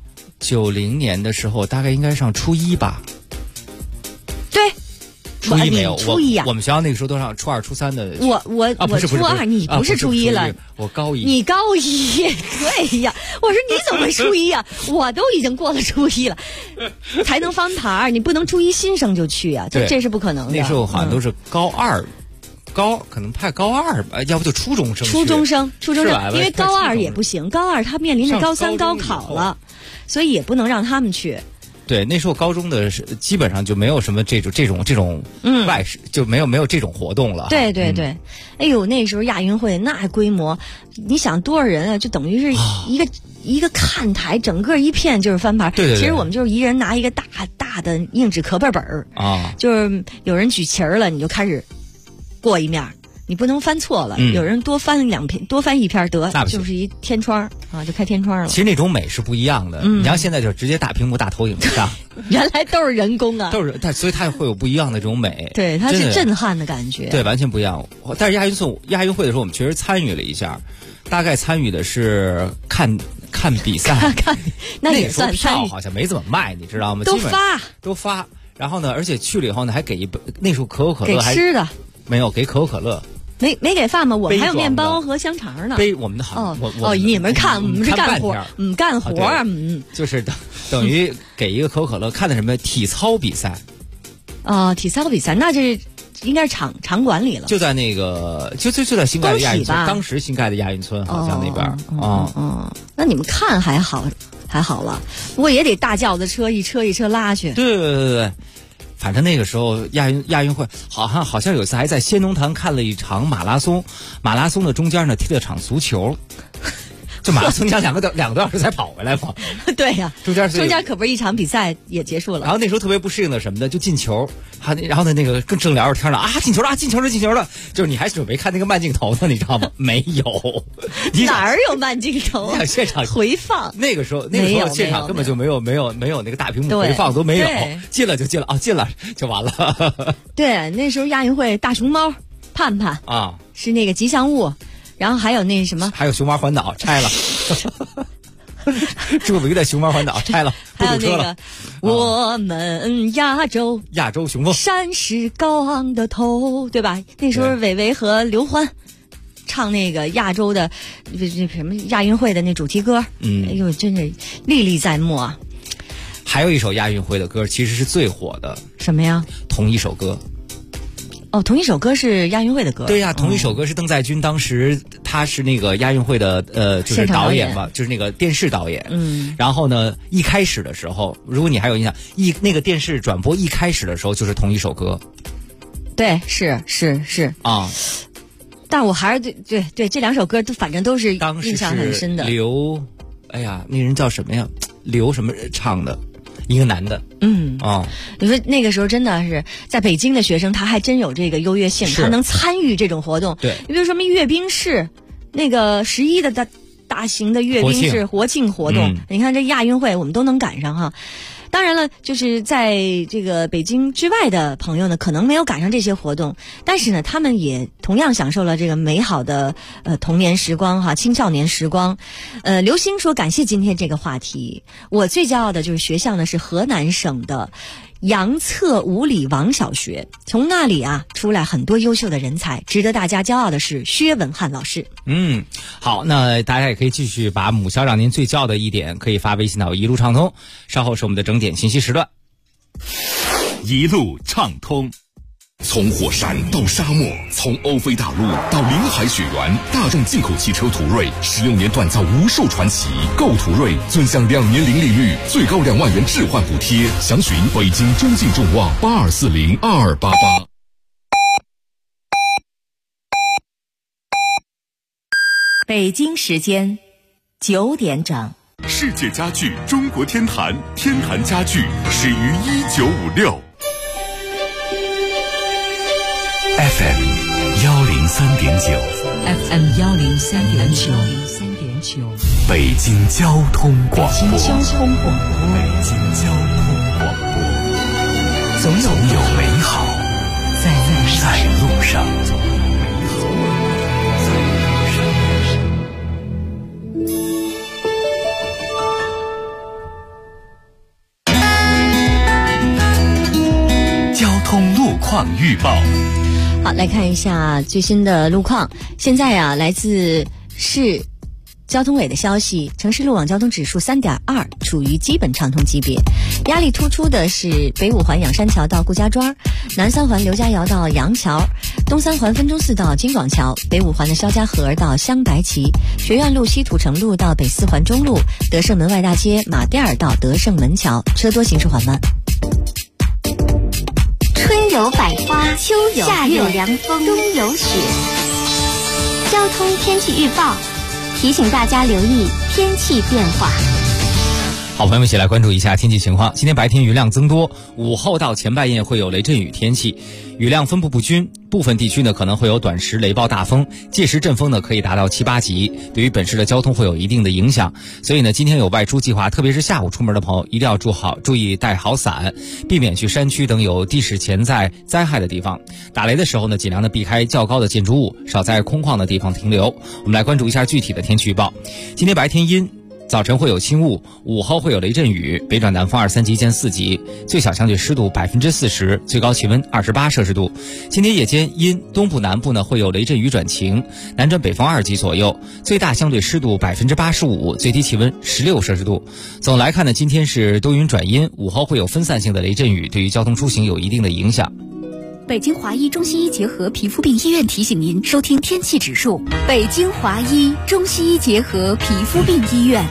？90年的时候大概应该上初1吧。 对。 初1没有， 初1啊！ 我们学校那个时候都上初2、初3的。 我初2，你不是初1了， 我高1。 你高1，对呀。我说你怎么会初1啊？我都已经过了初1了，才能翻盘。你不能初1新生就去啊，这是不可能的。 那时候好像都是高2，可能派高2吧，要不就初中生。初中生， 因为高2也不行，高2他面临着高3高考了，所以也不能让他们去。 对，那时候高中的基本上就没有什么这种外事，就没有这种活动了。 对，哎呦，那时候亚运会那规模，你想多少人啊？就等于是一个看台，整个一片就是翻盘。 对。 其实我们就是一人拿一个大的硬纸壳本儿啊，就是有人举旗儿了，你就开始过一面。 你不能翻错了。有人多翻一篇得，就是一天窗啊，就开天窗了。 其实那种美是不一样的。你像现在就直接大屏幕、大投影上， 原来都是人工啊， 所以它会有不一样的这种美。 对，它是震撼的感觉。 对，完全不一样。但是亚运会的时候，我们确实参与了一下，大概参与的是看比赛， 那也算票好像没怎么卖，你知道吗？都发。然后呢，而且去了以后呢，还给一杯那时候可口可乐给吃的没有，给可口可乐。 没给饭吗？我们还有面包和香肠呢。 我们的好你们看，我们是干活，干活就是等于给一个可口可乐，看的什么体操比赛。 体操比赛，那这应该是场馆里了。 就在那个就在新盖的亚运村，当时新盖的亚运村好像那边。 那你们看还好了，不过也得大轿子车一车拉去。 对。反正那个时候亚运会好像有一次还在先农坛看了一场马拉松的中间呢踢了场足球，这马拉松两个多小时才跑回来嘛。 对呀，中间可不是一场比赛也结束了。 然后那时候特别不适应的什么的，就进球，然后呢那个更正聊着天了啊，进球了，就是你还准备看那个慢镜头呢，你知道吗？没有， 哪儿有慢镜头？ 现场回放。 那个时候现场根本就没有那个大屏幕回放都没有，进了就进了进了就完了。 对，那时候亚运会大熊猫盼盼啊是那个吉祥物。然后还有那什么， 还有熊猫环岛拆了，著名的熊猫环岛拆了，不堵车了。 我们亚洲雄风， 山势高昂的头，对吧？那时候韦唯和刘欢唱那个亚洲的什么亚运会的那主题歌，哎呦，真是历历在目啊。 还有一首亚运会的歌其实是最火的， 什么呀？ 同一首歌。 同一首歌是亚运会的歌。 对呀，同一首歌是邓在军，当时他是那个亚运会的就是导演吧，就是那个电视导演。然后呢，一开始的时候，如果你还有印象，那个电视转播一开始的时候就是同一首歌。 对，是啊。但我还是对这两首歌都反正都是印象很深的。 那人叫什么呀？刘什么唱的？一个男的。 你说那个时候真的是在北京的学生，他还真有这个优越性，他能参与这种活动。 对， 你比如说什么阅兵式，那个11的大型的阅兵式国庆活动，你看这亚运会我们都能赶上哈。当然了，就是在这个北京之外的朋友呢，可能没有赶上这些活动，但是呢，他们也同样享受了这个美好的童年时光哈，青少年时光。刘星说感谢今天这个话题，我最骄傲的就是学校呢是河南省的杨策五里王小学，从那里啊出来很多优秀的人才，值得大家骄傲的是薛文翰老师。 好，那大家也可以继续把母校让您最骄傲的一点可以发微信到一路畅通，稍后是我们的整点信息时段。 一路畅通，从火山到沙漠，从欧非大陆到临海雪原，大众进口汽车途锐16年锻造无数传奇。购途锐尊享2年零利率，最高2万元置换补贴。详询北京中信众旺82402288。 北京时间9点整。 世界家具中国天坛，天坛家具始于1956。 FM 103.9 FM 103.9 北京交通广播。 北京交通广播，总有美好在路上。 交通路况预报。 好，来看一下最新的路况。现在啊，来自市交通委的消息，城市路网交通指数3.2，处于基本畅通级别。压力突出的是北5环仰山桥到顾家庄，南3环刘家窑到杨桥，东3环分钟寺到金广桥，北5环的肖家河到香白旗，学院路西土城路到北4环中路，德胜门外大街马甸儿到德胜门桥，车多行驶缓慢。 春有百花，秋有夏有凉风，冬有雪。交通天气预报提醒大家留意天气变化。 好，朋友们一起来关注一下天气情况。今天白天云量增多，午后到前半夜会有雷阵雨天气，雨量分布不均，部分地区呢可能会有短时雷暴大风，届时阵风呢可以达到7、8级，对于本市的交通会有一定的影响。所以呢，今天有外出计划，特别是下午出门的朋友，一定要注意带好伞，避免去山区等有地势潜在灾害的地方。打雷的时候呢，尽量的避开较高的建筑物，少在空旷的地方停留。我们来关注一下具体的天气预报。今天白天阴，早晨会有轻雾，午后会有雷阵雨，北转南风2、3级见4级，最小相对湿度40%，最高气温28摄氏度。今天夜间阴，东部南部呢会有雷阵雨转晴，南转北风2级左右，最大相对湿度85%，最低气温16摄氏度。总来看呢，今天是多云转阴，午后会有分散性的雷阵雨，对于交通出行有一定的影响。 北京华医中西医结合皮肤病医院提醒您收听天气指数。北京华医中西医结合皮肤病医院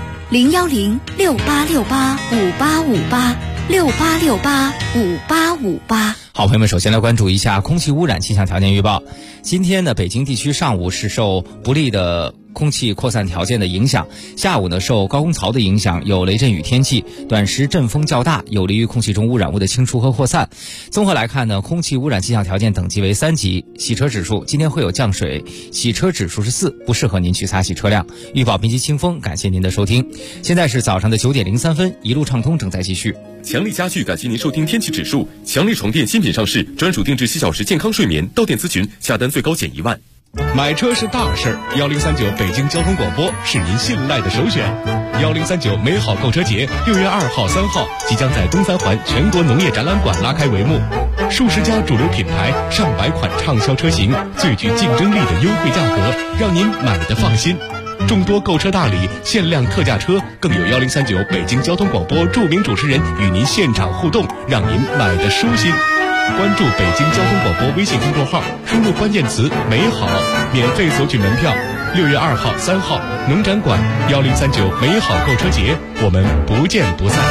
，0106868585858。 好，朋友们，首先来关注一下空气污染气象条件预报。今天呢，北京地区上午是受不利的空气扩散条件的影响，下午呢受高空槽的影响，有雷阵雨天气，短时阵风较大，有利于空气中污染物的清除和扩散。综合来看呢，空气污染气象条件等级为3级。洗车指数今天会有降水，洗车指数是4，不适合您去擦洗车辆。预报边际清风，感谢您的收听。现在是早上的9点03分，一路畅通正在继续。 强力家具感谢您收听天气指数。强力床垫新品上市，专属定制7小时健康睡眠，到店咨询下单最高减1万。 买车是大事，1039北京交通广播是您信赖的首选。1039美好购车节6月2号、3号即将在东三环全国农业展览馆拉开帷幕，数十家主流品牌、上百款畅销车型，最具竞争力的优惠价格，让您买得放心。众多购车大礼、限量特价车，更有1039北京交通广播著名主持人与您现场互动，让您买得舒心。关注北京交通广播微信公众号，输入关键词美好，免费索取门票。6月2号、3号农展馆1039美好购车节，我们不见不散。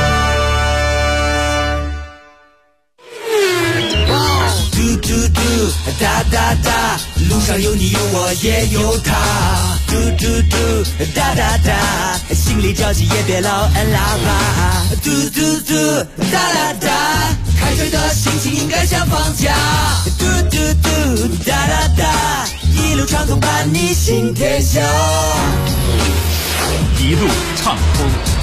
哒哒哒，路上有你有我也有他，嘟嘟嘟，哒哒哒，心里着急也别老摁喇叭，嘟嘟嘟，哒哒哒，开车的心情应该像放假，嘟嘟嘟，哒哒哒，一路畅通伴你行天下， 一路畅通。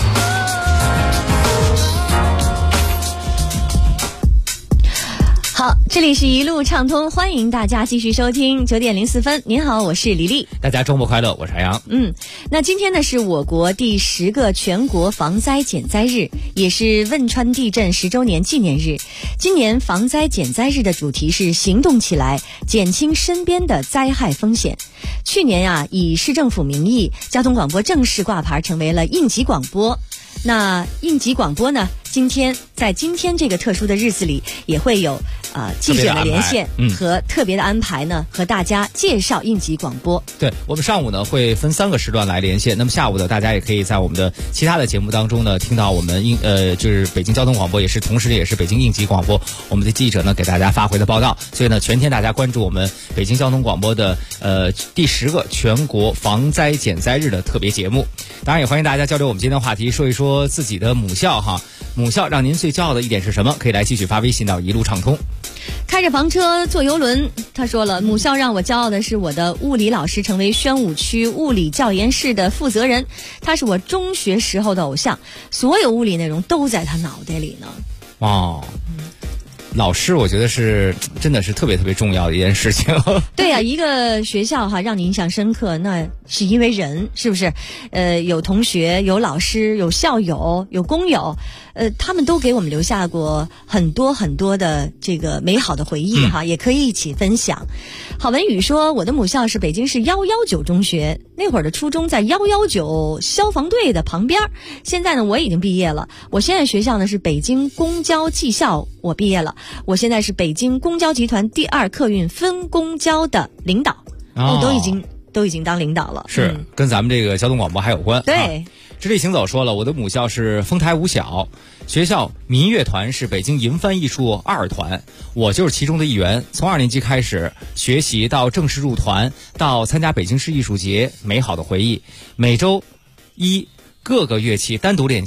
好，这里是一路畅通，欢迎大家继续收听9点04分。您好，我是李丽。 大家周末快乐，我是海洋。 那今天呢是我国第10个全国防灾减灾日，也是汶川地震10周年纪念日。今年防灾减灾日的主题是行动起来，减轻身边的灾害风险。去年以市政府名义，交通广播正式挂牌成为了应急广播。那应急广播呢，在今天这个特殊的日子里，也会有记者的连线和特别的安排呢，和大家介绍应急广播。 对，我们上午呢会分3个时段来连线，那么下午的大家也可以在我们的其他的节目当中呢听到我们就是北京交通广播，同时也是北京应急广播我们的记者呢给大家发回的报道。所以呢，全天大家关注我们北京交通广播的第10个全国防灾减灾日的特别节目。当然也欢迎大家交流我们今天的话题，说一说自己的母校哈。母校让您最骄傲的一点是什么？可以来继续发微信到一路畅通。 开着房车坐邮轮，他说了，母校让我骄傲的是我的物理老师成为宣武区物理教研室的负责人，他是我中学时候的偶像，所有物理内容都在他脑袋里呢。 老师我觉得真的是特别特别重要的一件事情。 对呀，一个学校让你印象深刻，那是因为人，是不是？有同学，有老师，有校友，有工友，他们都给我们留下过很多很多的这个美好的回忆也可以一起分享。郝文宇说，我的母校是北京市119中学，那会儿的初中在119消防队的旁边，现在呢我已经毕业了，我现在学校呢是北京公交技校，我毕业了，我现在是北京公交集团第2客运分公交的领导，都已经当领导了， 是跟咱们这个交通广播还有关。 对， 直立行走说了，我的母校是丰台五小，学校民乐团是北京银帆艺术2团，我就是其中的一员。从2年级开始学习到正式入团，到参加北京市艺术节，美好的回忆。每周1各个乐器单独练习，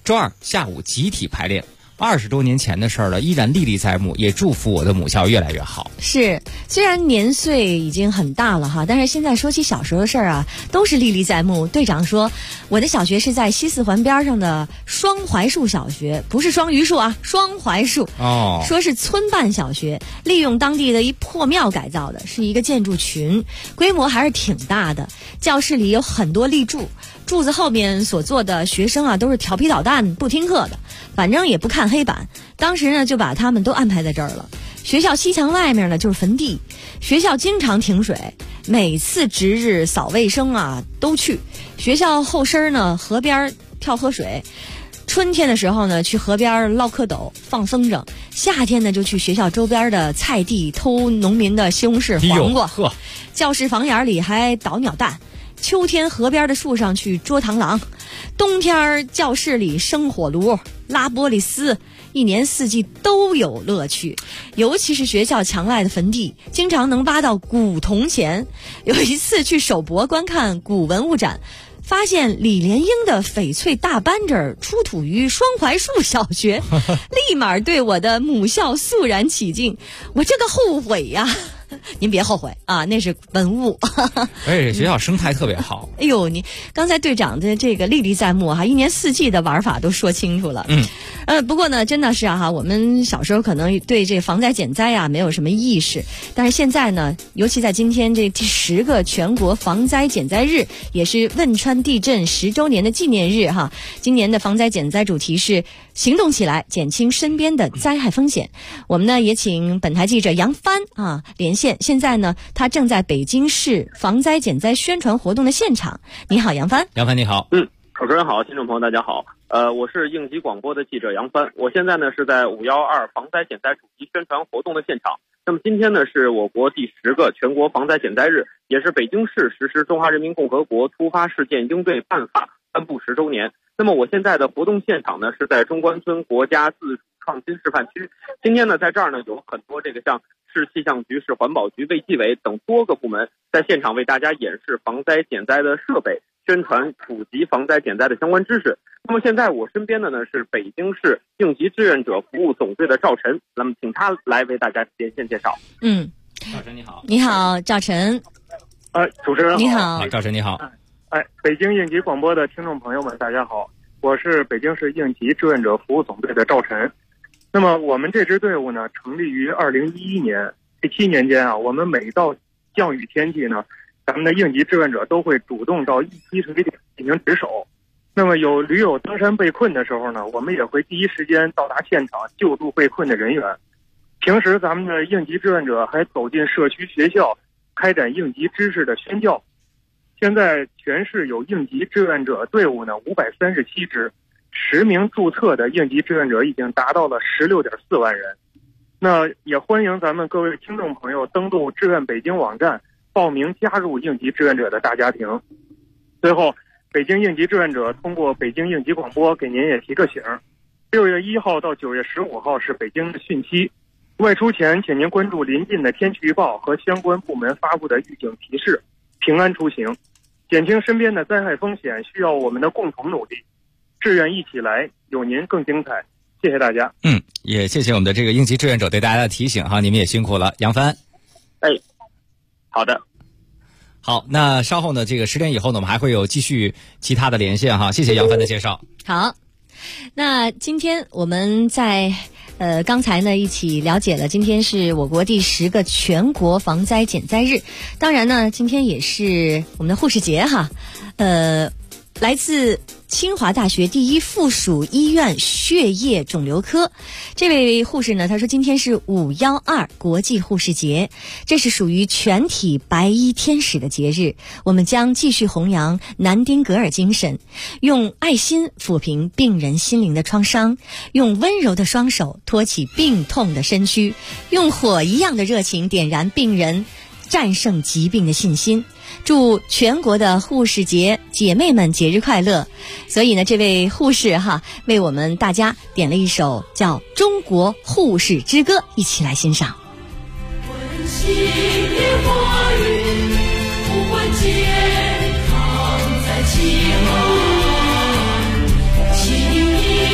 周二下午集体排练。20多年前的事儿了，依然历历在目，也祝福我的母校越来越好。 是，虽然年岁已经很大了哈，但是现在说起小时候的事儿啊，都是历历在目。队长说，我的小学是在西四环边上的双槐树小学，不是双榆树啊，双槐树。 哦， 说是村办小学，利用当地的一破庙改造的，是一个建筑群，规模还是挺大的。教室里有很多立柱，柱子后面所坐的学生啊，都是调皮捣蛋、不听课的，反正也不看黑板。当时呢，就把他们都安排在这儿了。学校西墙外面呢就是坟地，学校经常停水，每次值日扫卫生啊都去。学校后身呢河边跳河水，春天的时候呢去河边捞蝌蚪放风筝，夏天呢就去学校周边的菜地偷农民的西红柿黄瓜，教室房檐里还倒鸟蛋，秋天河边的树上去捉螳螂，冬天教室里生火炉拉玻璃丝，一年四季都有乐趣。尤其是学校墙外的坟地，经常能挖到古铜钱。有一次去首博观看古文物展，发现李莲英的翡翠大扳指出土于双槐树小学，立马对我的母校肃然起敬。我这个后悔呀！您别后悔啊，那是文物。 而且学校生态特别好。 哎呦，你刚才队长的这个历历在目哈，一年四季的玩法都说清楚了。不过呢，真的是啊哈，我们小时候可能对这防灾减灾啊没有什么意识，但是现在呢，尤其在今天这第10个全国防灾减灾日，也是汶川地震10周年的纪念日哈。今年的防灾减灾主题是行动起来，减轻身边的灾害风险。我们呢也请本台记者杨帆啊连线，现在呢他正在北京市防灾减灾宣传活动的现场。你好，杨帆。 杨帆你好。 主持人好，听众朋友大家好。我是应急广播的记者杨帆，我现在呢是在512防灾减灾主题宣传活动的现场。那么今天呢是我国第10个全国防灾减灾日，也是北京市实施《中华人民共和国突发事件应对办法》颁布10周年。那么我现在的活动现场呢是在中关村国家自主创新示范区。今天呢在这儿呢有很多像市气象局、市环保局、卫计委等多个部门在现场为大家演示防灾减灾的设备，宣传普及防灾减灾的相关知识。那么现在我身边的呢是北京市应急志愿者服务总队的赵晨，那么请他来为大家连线介绍。 赵晨你好。 你好，赵晨。 主持人好。 你好， 赵晨你好。 北京应急广播的听众朋友们大家好，我是北京市应急志愿者服务总队的赵晨。那么我们这支队伍呢成立于2011年，这7年间啊，我们每到降雨天气呢，咱们的应急志愿者都会主动到积水点进行值守。那么有驴友登山被困的时候呢，我们也会第一时间到达现场救助被困的人员。平时咱们的应急志愿者还走进社区学校开展应急知识的宣教。现在全市有应急志愿者队伍呢537支，10名注册的应急志愿者已经达到了16.4万人。那也欢迎咱们各位听众朋友登录志愿北京网站报名加入应急志愿者的大家庭。最后，北京应急志愿者通过北京应急广播给您也提个醒，6月1号到9月15号是北京的汛期，外出前请您关注临近的天气预报和相关部门发布的预警提示，平安出行。减轻身边的灾害风险需要我们的共同努力，志愿一起来，有您更精彩。谢谢大家。 也谢谢我们的这个应急志愿者对大家的提醒哈，你们也辛苦了。杨帆。 好的。 好，那稍后呢这个10点以后呢我们还会有继续其他的连线哈，谢谢杨帆的介绍。 好，那今天我们在刚才呢一起了解了今天是我国第10个全国防灾减灾日，当然呢今天也是我们的护士节哈。来自清华大学第1附属医院血液肿瘤科这位护士呢，他说今天是512国际护士节，这是属于全体白衣天使的节日，我们将继续弘扬南丁格尔精神，用爱心抚平病人心灵的创伤，用温柔的双手托起病痛的身躯，用火一样的热情点燃病人战胜疾病的信心。祝全国的护士节姐妹们节日快乐。所以呢这位护士哈为我们大家点了一首叫《中国护士之歌》，一起来欣赏。 温馨的话语不管健康在其安，请你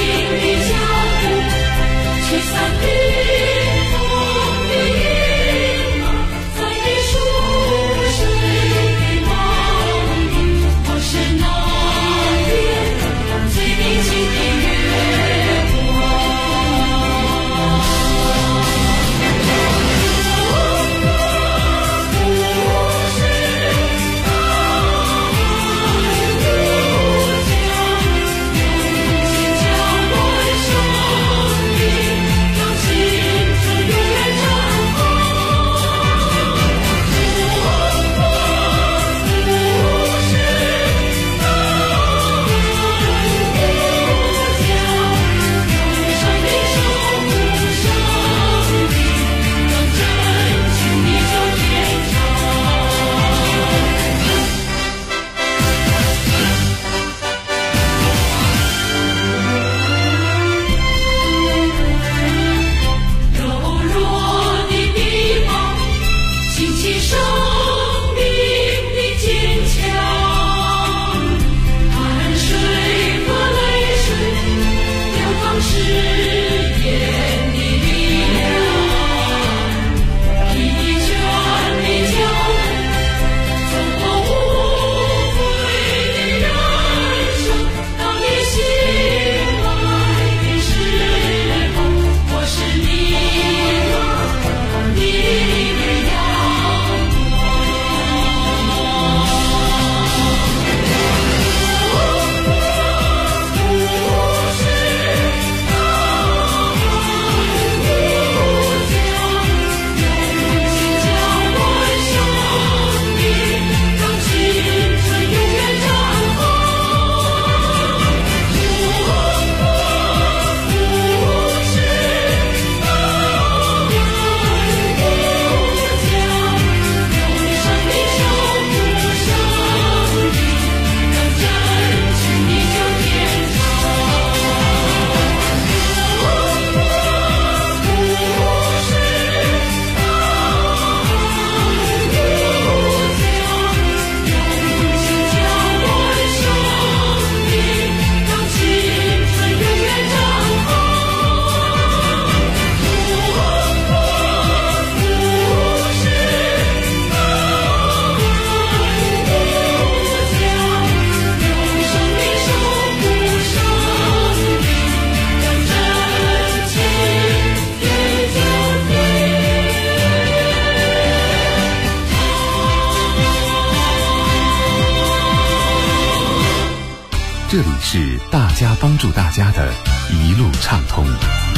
是大家帮助大家的一路畅通。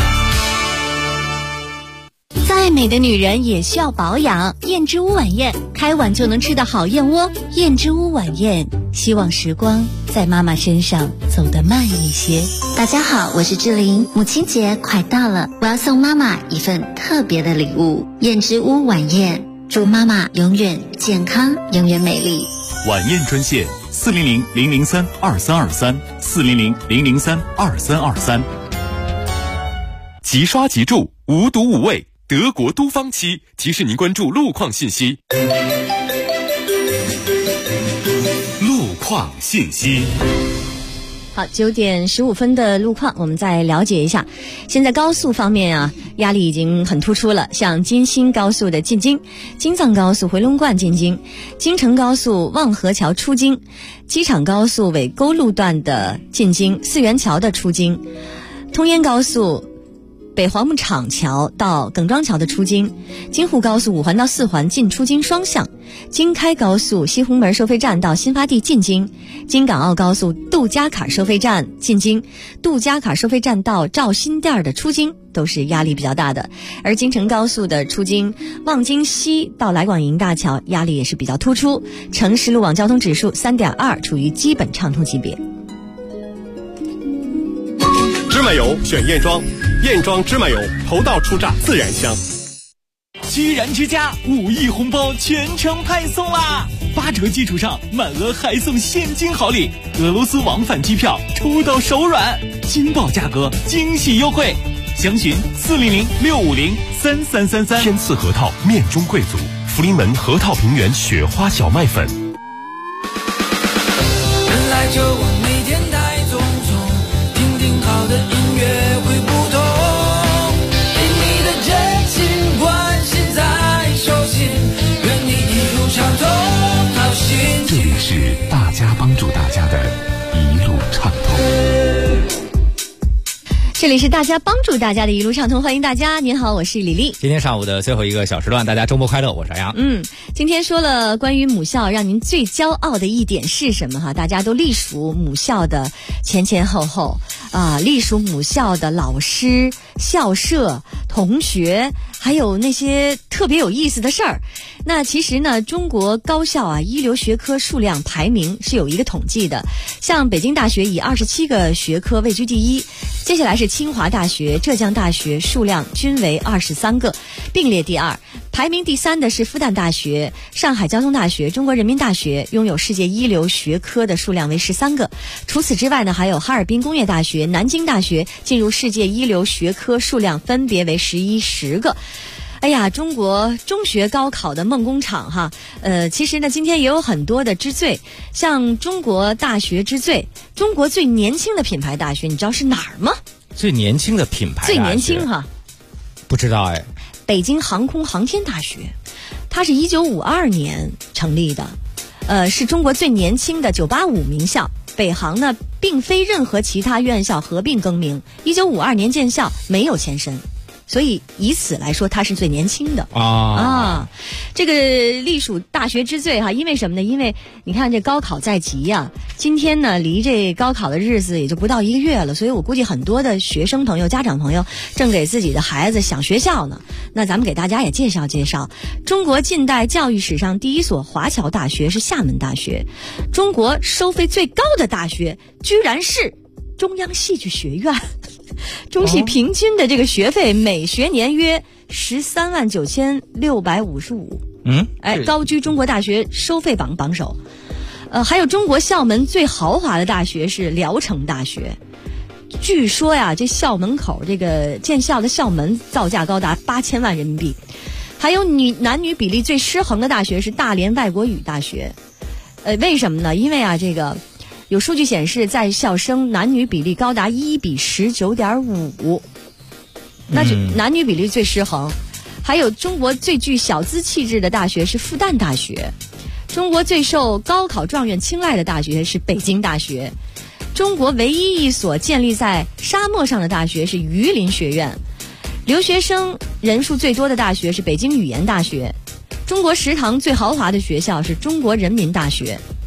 再美的女人也需要保养，燕之屋晚宴，开碗就能吃的好燕窝。燕之屋晚宴，希望时光在妈妈身上走得慢一些。 大家好，我是志玲，母亲节快到了，我要送妈妈一份特别的礼物。燕之屋晚宴，祝妈妈永远健康，永远美丽。 晚宴专线400-003-2323，400-003-2323。即刷即住，无毒无味，德国都方漆提示您关注路况信息。路况信息。 好，9点15分的路况，我们再了解一下。现在高速方面啊，压力已经很突出了，像京新高速的进京、京藏高速回龙观进京、京承高速望河桥出京、机场高速尾沟路段的进京、四元桥的出京、通燕高速北黄木厂桥到耿庄桥的出京、京沪高速5环到4环进出京双向、京开高速西红门收费站到新发地进京、京港澳高速杜家坎收费站进京、杜家坎收费站到赵新店的出京都是压力比较大的。而京承高速的出京望京西到来广营大桥压力也是比较突出，城市路网交通指数3.2，处于基本畅通级别。 芝麻油选燕庄，燕庄芝麻油头道出榨自然香。 居然之家5亿红包全程派送啦！8折基础上满额还送现金好礼，俄罗斯往返机票抽到手软，惊爆价格，惊喜优惠，详询400-650-3333。 天赐核桃面中贵族，福临门核桃平原雪花小麦粉。 原来就往每天带匆匆，听听好的音乐会不同，给你的真心关心在手心，愿你一路畅通好心情。 这里是大家帮助大家的一路畅通。 这里是大家帮助大家的一路畅通，欢迎大家。您好，我是李丽。 今天上午的最后一个小时段，大家周末快乐，我是杨。 今天说了关于母校让您最骄傲的一点是什么哈？大家都隶属母校的前前后后啊，隶属母校的老师、校舍、同学，还有那些特别有意思的事儿。那其实呢，中国高校啊一流学科数量排名是有一个统计的，像北京大学以27个学科位居第一，接下来是清华大学、浙江大学，数量均为23个，并列第二。排名第3的是复旦大学、上海交通大学、中国人民大学，拥有世界一流学科的数量为13个。除此之外呢，还有哈尔滨工业大学、南京大学进入世界一流学科数量分别为11、10个。哎呀，中国中学高考的梦工厂哈，其实呢，今天也有很多的之最，像中国大学之最，中国最年轻的品牌大学，你知道是哪儿吗？ 最年轻的品牌大学， 最年轻哈， 不知道哎。 北京航空航天大学，它是1952年成立的，是中国最年轻的985名校。北航呢，并非任何其他院校合并更名，1952年建校，没有前身。所以以此来说，他是最年轻的这个隶属大学之最哈。因为什么呢？因为你看这高考在即呀，今天呢离这高考的日子也就不到1个月了，所以我估计很多的学生朋友、家长朋友正给自己的孩子想学校呢。那咱们给大家也介绍介绍，中国近代教育史上第一所华侨大学是厦门大学，中国收费最高的大学居然是中央戏剧学院。中戏平均的这个学费每学年约139655，高居中国大学收费榜首。还有中国校门最豪华的大学是聊城大学，据说呀，这校门口这个建校的校门造价高达8000万人民币。还有男女比例最失衡的大学是大连外国语大学。为什么呢？因为啊，这个有数据显示，在校生男女比例高达1:19.5，那就男女比例最失衡。还有中国最具小资气质的大学是复旦大学，中国最受高考状元青睐的大学是北京大学，中国唯一一所建立在沙漠上的大学是榆林学院，留学生人数最多的大学是北京语言大学，中国食堂最豪华的学校是中国人民大学。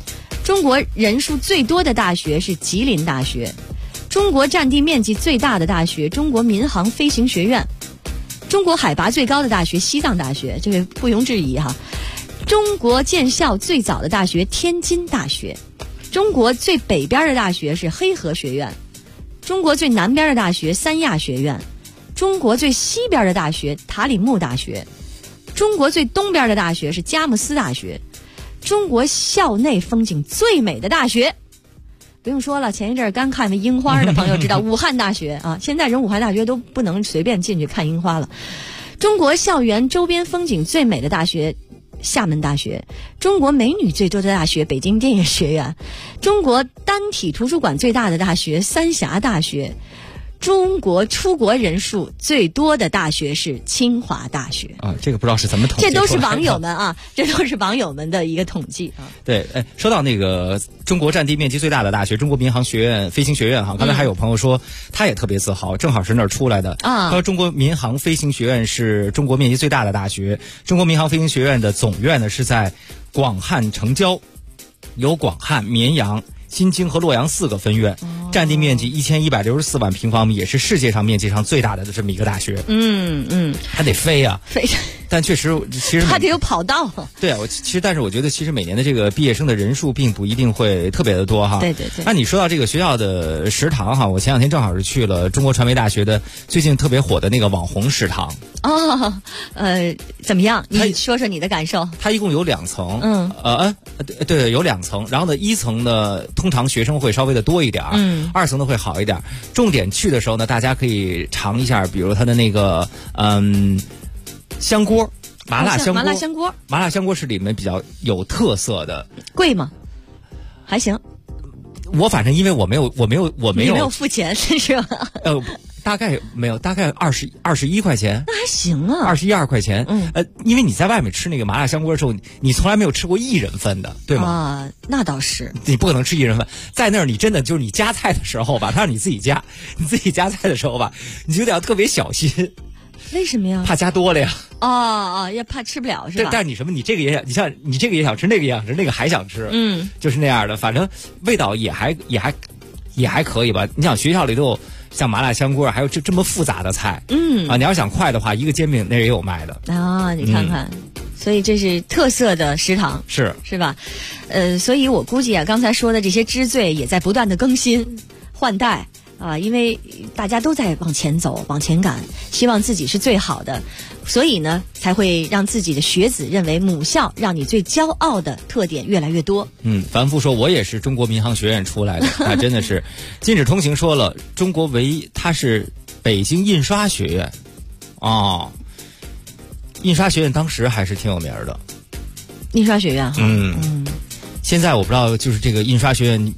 中国人数最多的大学是吉林大学，中国占地面积最大的大学中国民航飞行学院，中国海拔最高的大学西藏大学，这个毋庸置疑哈。中国建校最早的大学天津大学，中国最北边的大学是黑河学院，中国最南边的大学三亚学院，中国最西边的大学塔里木大学，中国最东边的大学是佳木斯大学，中国校内风景最美的大学不用说了，前一阵刚看完樱花的朋友知道武汉大学啊，现在人武汉大学都不能随便进去看樱花了。中国校园周边风景最美的大学厦门大学，中国美女最多的大学北京电影学院，中国单体图书馆最大的大学三峡大学，中国出国人数最多的大学是清华大学啊，这个不知道是怎么统计出来的， 这都是网友们啊，这都是网友们的一个统计啊。 对，说到那个中国占地面积最大的大学中国民航学院飞行学院哈，刚才还有朋友说他也特别自豪，正好是那儿出来的啊。他说中国民航飞行学院是中国面积最大的大学，中国民航飞行学院的总院呢是在广汉城郊，有广汉、绵阳、新京和洛阳4个分院，占地面积1164万平方米，也是世界上面积上最大的这么一个大学。还得飞啊， 飞。 但确实，其实它得有跑道。 对啊，但是我觉得其实每年的这个毕业生的人数并不一定会特别的多哈。 对对对。 那你说到这个学校的食堂哈，我前两天正好是去了中国传媒大学的最近特别火的那个网红食堂。 哦，怎么样？你说说你的感受。 它一共有2层。对，有2层。然后呢，1层呢，通常学生会稍微的多一点，2层呢会好一点。重点去的时候呢，大家可以尝一下，比如它的那个香锅，麻辣香锅。麻辣香锅是里面比较有特色的。 贵吗？还行。 我反正因为我没有你没有付钱是吧？ 大概没有，大概21块钱。 那还行啊 ，21、22块钱。因为你在外面吃那个麻辣香锅的时候，你从来没有吃过1人份的，对吗？ 啊，那倒是。 你不可能吃1人份，在那儿你真的就是你夹菜的时候吧，他让你自己夹，你自己夹菜的时候吧，你就得要特别小心。 为什么呀？ 怕加多了呀。 要怕吃不了是吧？ 但是你什么，你这个也想，你像你这个也想吃，那个也想吃，那个还想吃，就是那样的。反正味道也还可以吧。你想学校里都有像麻辣香锅，还有这么复杂的菜，你要想快的话，一个煎饼那也有卖的啊。你看看，所以这是特色的食堂，是吧？所以我估计啊，刚才说的这些之最也在不断的更新换代。因为大家都在往前走往前赶，希望自己是最好的，所以呢才会让自己的学子认为母校让你最骄傲的特点越来越多。 樊富说我也是中国民航学院出来的，他真的是。禁止通行说了，中国唯一他是北京印刷学院。印刷学院当时还是挺有名的。 印刷学院哈。 现在我不知道就是这个印刷学院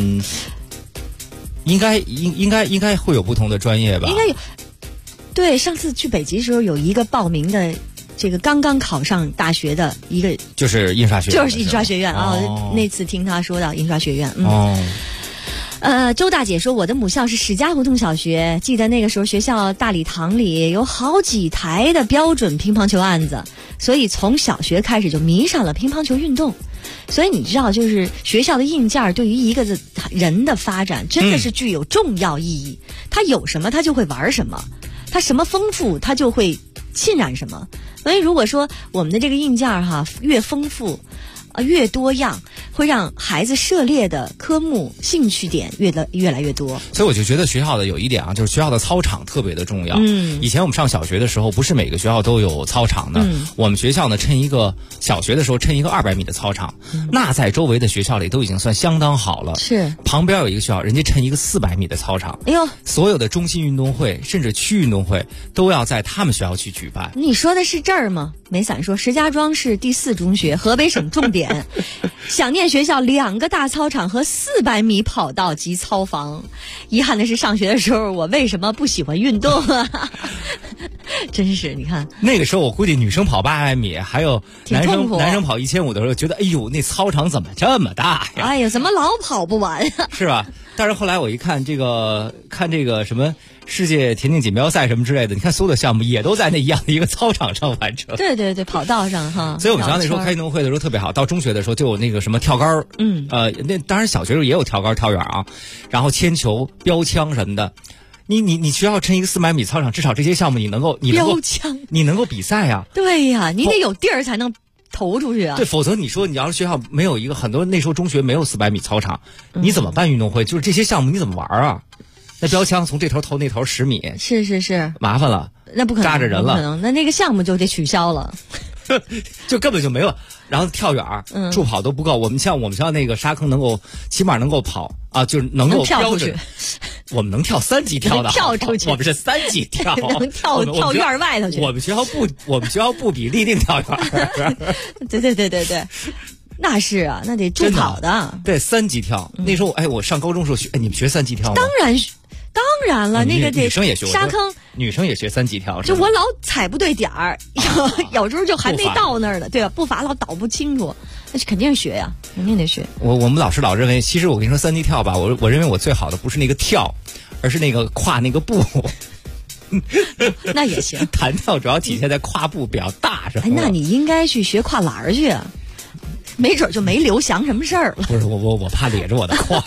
应该会有不同的专业吧？ 应该有。对，上次去北极的时候，有一个报名的，这个刚刚考上大学的一个， 就是印刷学院， 就是印刷学院啊。那次听他说到印刷学院，周大姐说，我的母校是史家胡同小学，记得那个时候学校大礼堂里有好几台的标准乒乓球案子，所以从小学开始就迷上了乒乓球运动。所以你知道，就是学校的硬件对于一个人的发展真的是具有重要意义。他有什么他就会玩什么，他什么丰富他就会浸染什么。所以如果说我们的这个硬件越丰富越多样，会让孩子涉猎的科目兴趣点越来越多。 所以我就觉得学校的有一点就是学校的操场特别的重要。以前我们上小学的时候，不是每个学校都有操场的。我们学校呢，小学的时候趁一个200米的操场，那在周围的学校里都已经算相当好了。 是。 旁边有一个学校，人家趁一个400米的操场。 哎呦， 所有的中心运动会甚至区运动会都要在他们学校去举办。 你说的是这儿吗？梅伞说，石家庄市第4中学，河北省重点。想念学校2个大操场和400米跑道及操房。遗憾的是，上学的时候我为什么不喜欢运动啊？真是，你看那个时候，我估计女生跑800米，还有男生跑1500的时候，觉得哎呦，那操场怎么这么大呀？ 哎呀，怎么老跑不完呀？ 是吧？但是后来我一看这个什么世界田径锦标赛什么之类的，你看所有的项目也都在那一样的一个操场上完成。 对对对，跑道上哈。 所以我们学校那时候开运动会的时候特别好，到中学的时候就有那个什么跳杆，那当然小学时候也有跳杆跳远啊，然后铅球、标枪什么的。你学校撑一个400米操场，至少这些项目你能够标枪， 你能够比赛啊。 对呀，你得有地儿才能投出去啊。 对，否则你说你要是学校没有一个很多那时候中学没有400米操场，你怎么办运动会？就是这些项目你怎么玩啊？那标枪从这头投那头10米， 是麻烦了， 那不可能扎着人了， 不可能，那个项目就得取消了。 就根本就没有，然后跳远、助跑都不够。我们学校那个沙坑起码能够跑啊，就是能够跳出去。 我们能跳3级跳的， 跳出去。 我们是3级跳， 能跳院外头去。 我们学校不比立定跳远。 对，那是啊，那得助跑的。 对，3级跳。那时候我上高中时候你们学3级跳吗？ 当然了，那个得女生也学沙坑， 女生也学3级跳。 就我老踩不对点儿，有时候就还没到那儿呢，对吧？步伐老导不清楚，那是肯定学呀，肯定得学。 我们老师老认为，其实我跟你说3级跳吧，我认为我最好的不是那个跳，而是那个跨那个步。 那也行。 弹跳主要体现在跨步比较大，是吧？ 那你应该去学跨栏去啊，没准就没刘翔什么事儿了。 不是我怕咧着我的胯。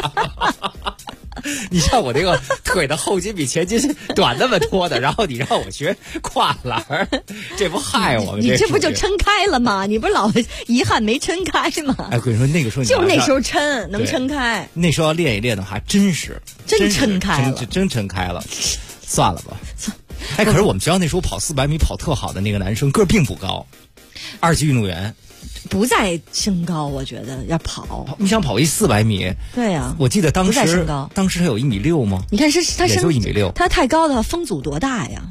你像我这个腿的后筋比前筋短那么多的，然后你让我学跨栏，这不害我们？ 你这不就抻开了吗？你不是老遗憾没抻开吗？ 我跟你说，那个时候就是那时候能抻开。 那时候要练一练的话，真抻开了， 真抻开了。算了吧。可是我们学校那时候跑400米跑特好的那个男生个儿并不高，2级运动员。 不在身高，我觉得要跑。 你想跑一400米？ 对呀， 我记得当时他有1.6米吗？ 你看他也就1.6米， 他太高的话，风阻多大呀？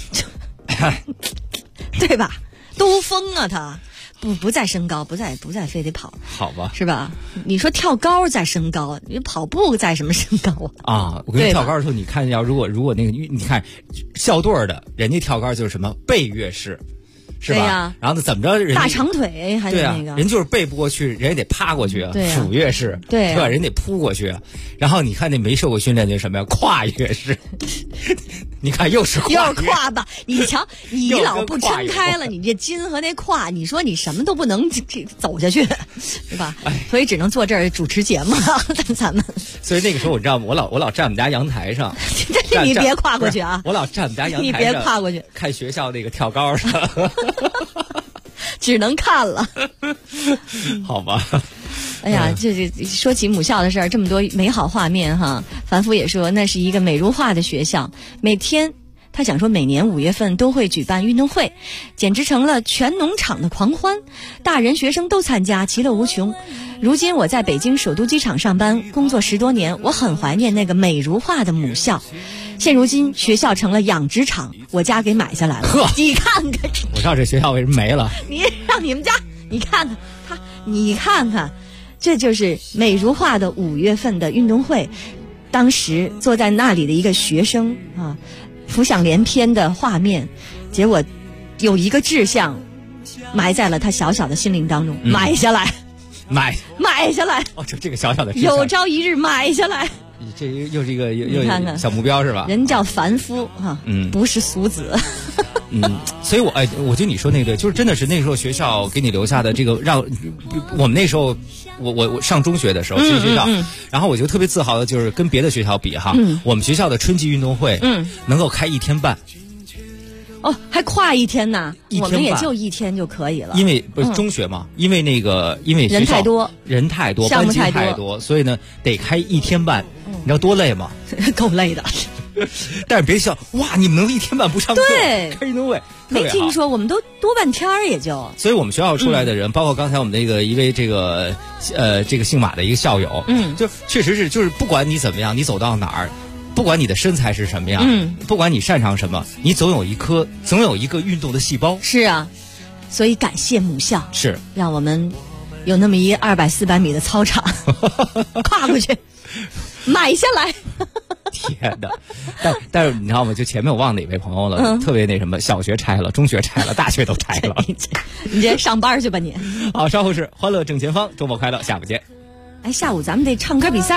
对吧？兜风啊，他不在身高，不在非得跑， 好吧？ 是吧？你说跳高在身高，你跑步在什么身高啊？我跟你跳高的时候，你看如果那个你看校队的人家跳高就是什么背跃式。是吧？ 呀， 然后呢？怎么着？人大长腿还是那个？ 人就是背不过去，人也得趴过去，俯跃式， 对吧？人得扑过去。然后你看那没受过训练的什么呀？跨越式。你看又是跨吧？你瞧，你老不撑开了，你这筋和那胯，你说你什么都不能走下去，对吧？所以只能坐这儿主持节目了，咱们。 所以那个时候我知道，我老站我们家阳台上。 你别跨过去啊！ 我老站我们家阳台上， 你别跨过去， 看学校那个跳高的。 只能看了。 好吧。 哎呀，这说起母校的事儿，这么多美好画面哈。凡夫也说那是一个美如画的学校，每天他想说每年5月份都会举办运动会，简直成了全农场的狂欢，大人学生都参加，其乐无穷。如今我在北京首都机场上班工作10多年，我很怀念那个美如画的母校。现如今学校成了养殖场，我家给买下来了。你看看， 我知道这学校为什么没了。 你让你们家，你看看你看看，这就是美如画的5月份的运动会。当时坐在那里的一个学生啊，浮想联翩的画面，结果有一个志向埋在了他小小的心灵当中，买下来，买下来。 哦，就这个小小的志向， 有朝一日买下来。 这又是一个又看看小目标是吧？ 人叫凡夫哈，不是俗子。 所以我觉得你说那个就是真的是那时候学校给你留下的这个，让我们那时候我上中学的时候新学校，然后我就特别自豪的就是跟别的学校比哈，我们学校的春季运动会能够开1天半。 哦，还跨1天呢？ 我们也就1天就可以了。 因为不是中学嘛，因为人太多， 班级太多，所以呢得开1天半。你知道多累吗？ 够累的。 但是别笑，哇！你们能1天半不上课，开运动会， 没听说，我们都多半天也就。 所以我们学校出来的人，包括刚才我们那个一位这个姓马的一个校友，就确实是就是不管你怎么样，你走到哪儿。不管你的身材是什么样，不管你擅长什么，你总有一个运动的细胞。是啊，所以感谢母校， 是让我们有那么一200、400米的操场，跨过去，买下来。 天哪！但是你知道吗？就前面我忘哪位朋友了，特别那什么，小学拆了，中学拆了，大学都拆了。 你这上班去吧你。 好，稍后是欢乐正前方，周末快乐，下午见。 哎，下午咱们得唱歌比赛。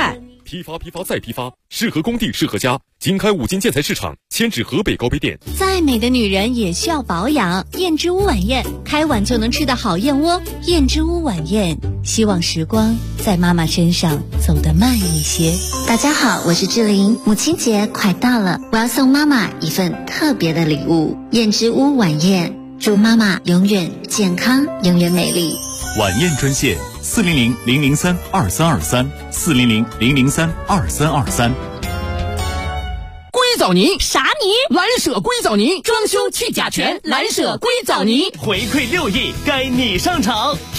批发、批发再批发，适合工地，适合家。经开5金建材市场，迁至河北高碑店。 再美的女人也需要保养，燕之屋晚宴，开碗就能吃的好燕窝。燕之屋晚宴，希望时光在妈妈身上走得慢一些。 大家好，我是志玲，母亲节快到了，我要送妈妈一份特别的礼物——燕之屋晚宴，祝妈妈永远健康，永远美丽。 晚宴专线：400-003-2323，400-003-2323。 硅藻泥啥泥？ 蓝舍硅藻泥，装修去甲醛，蓝舍硅藻泥回馈6亿，该你上场。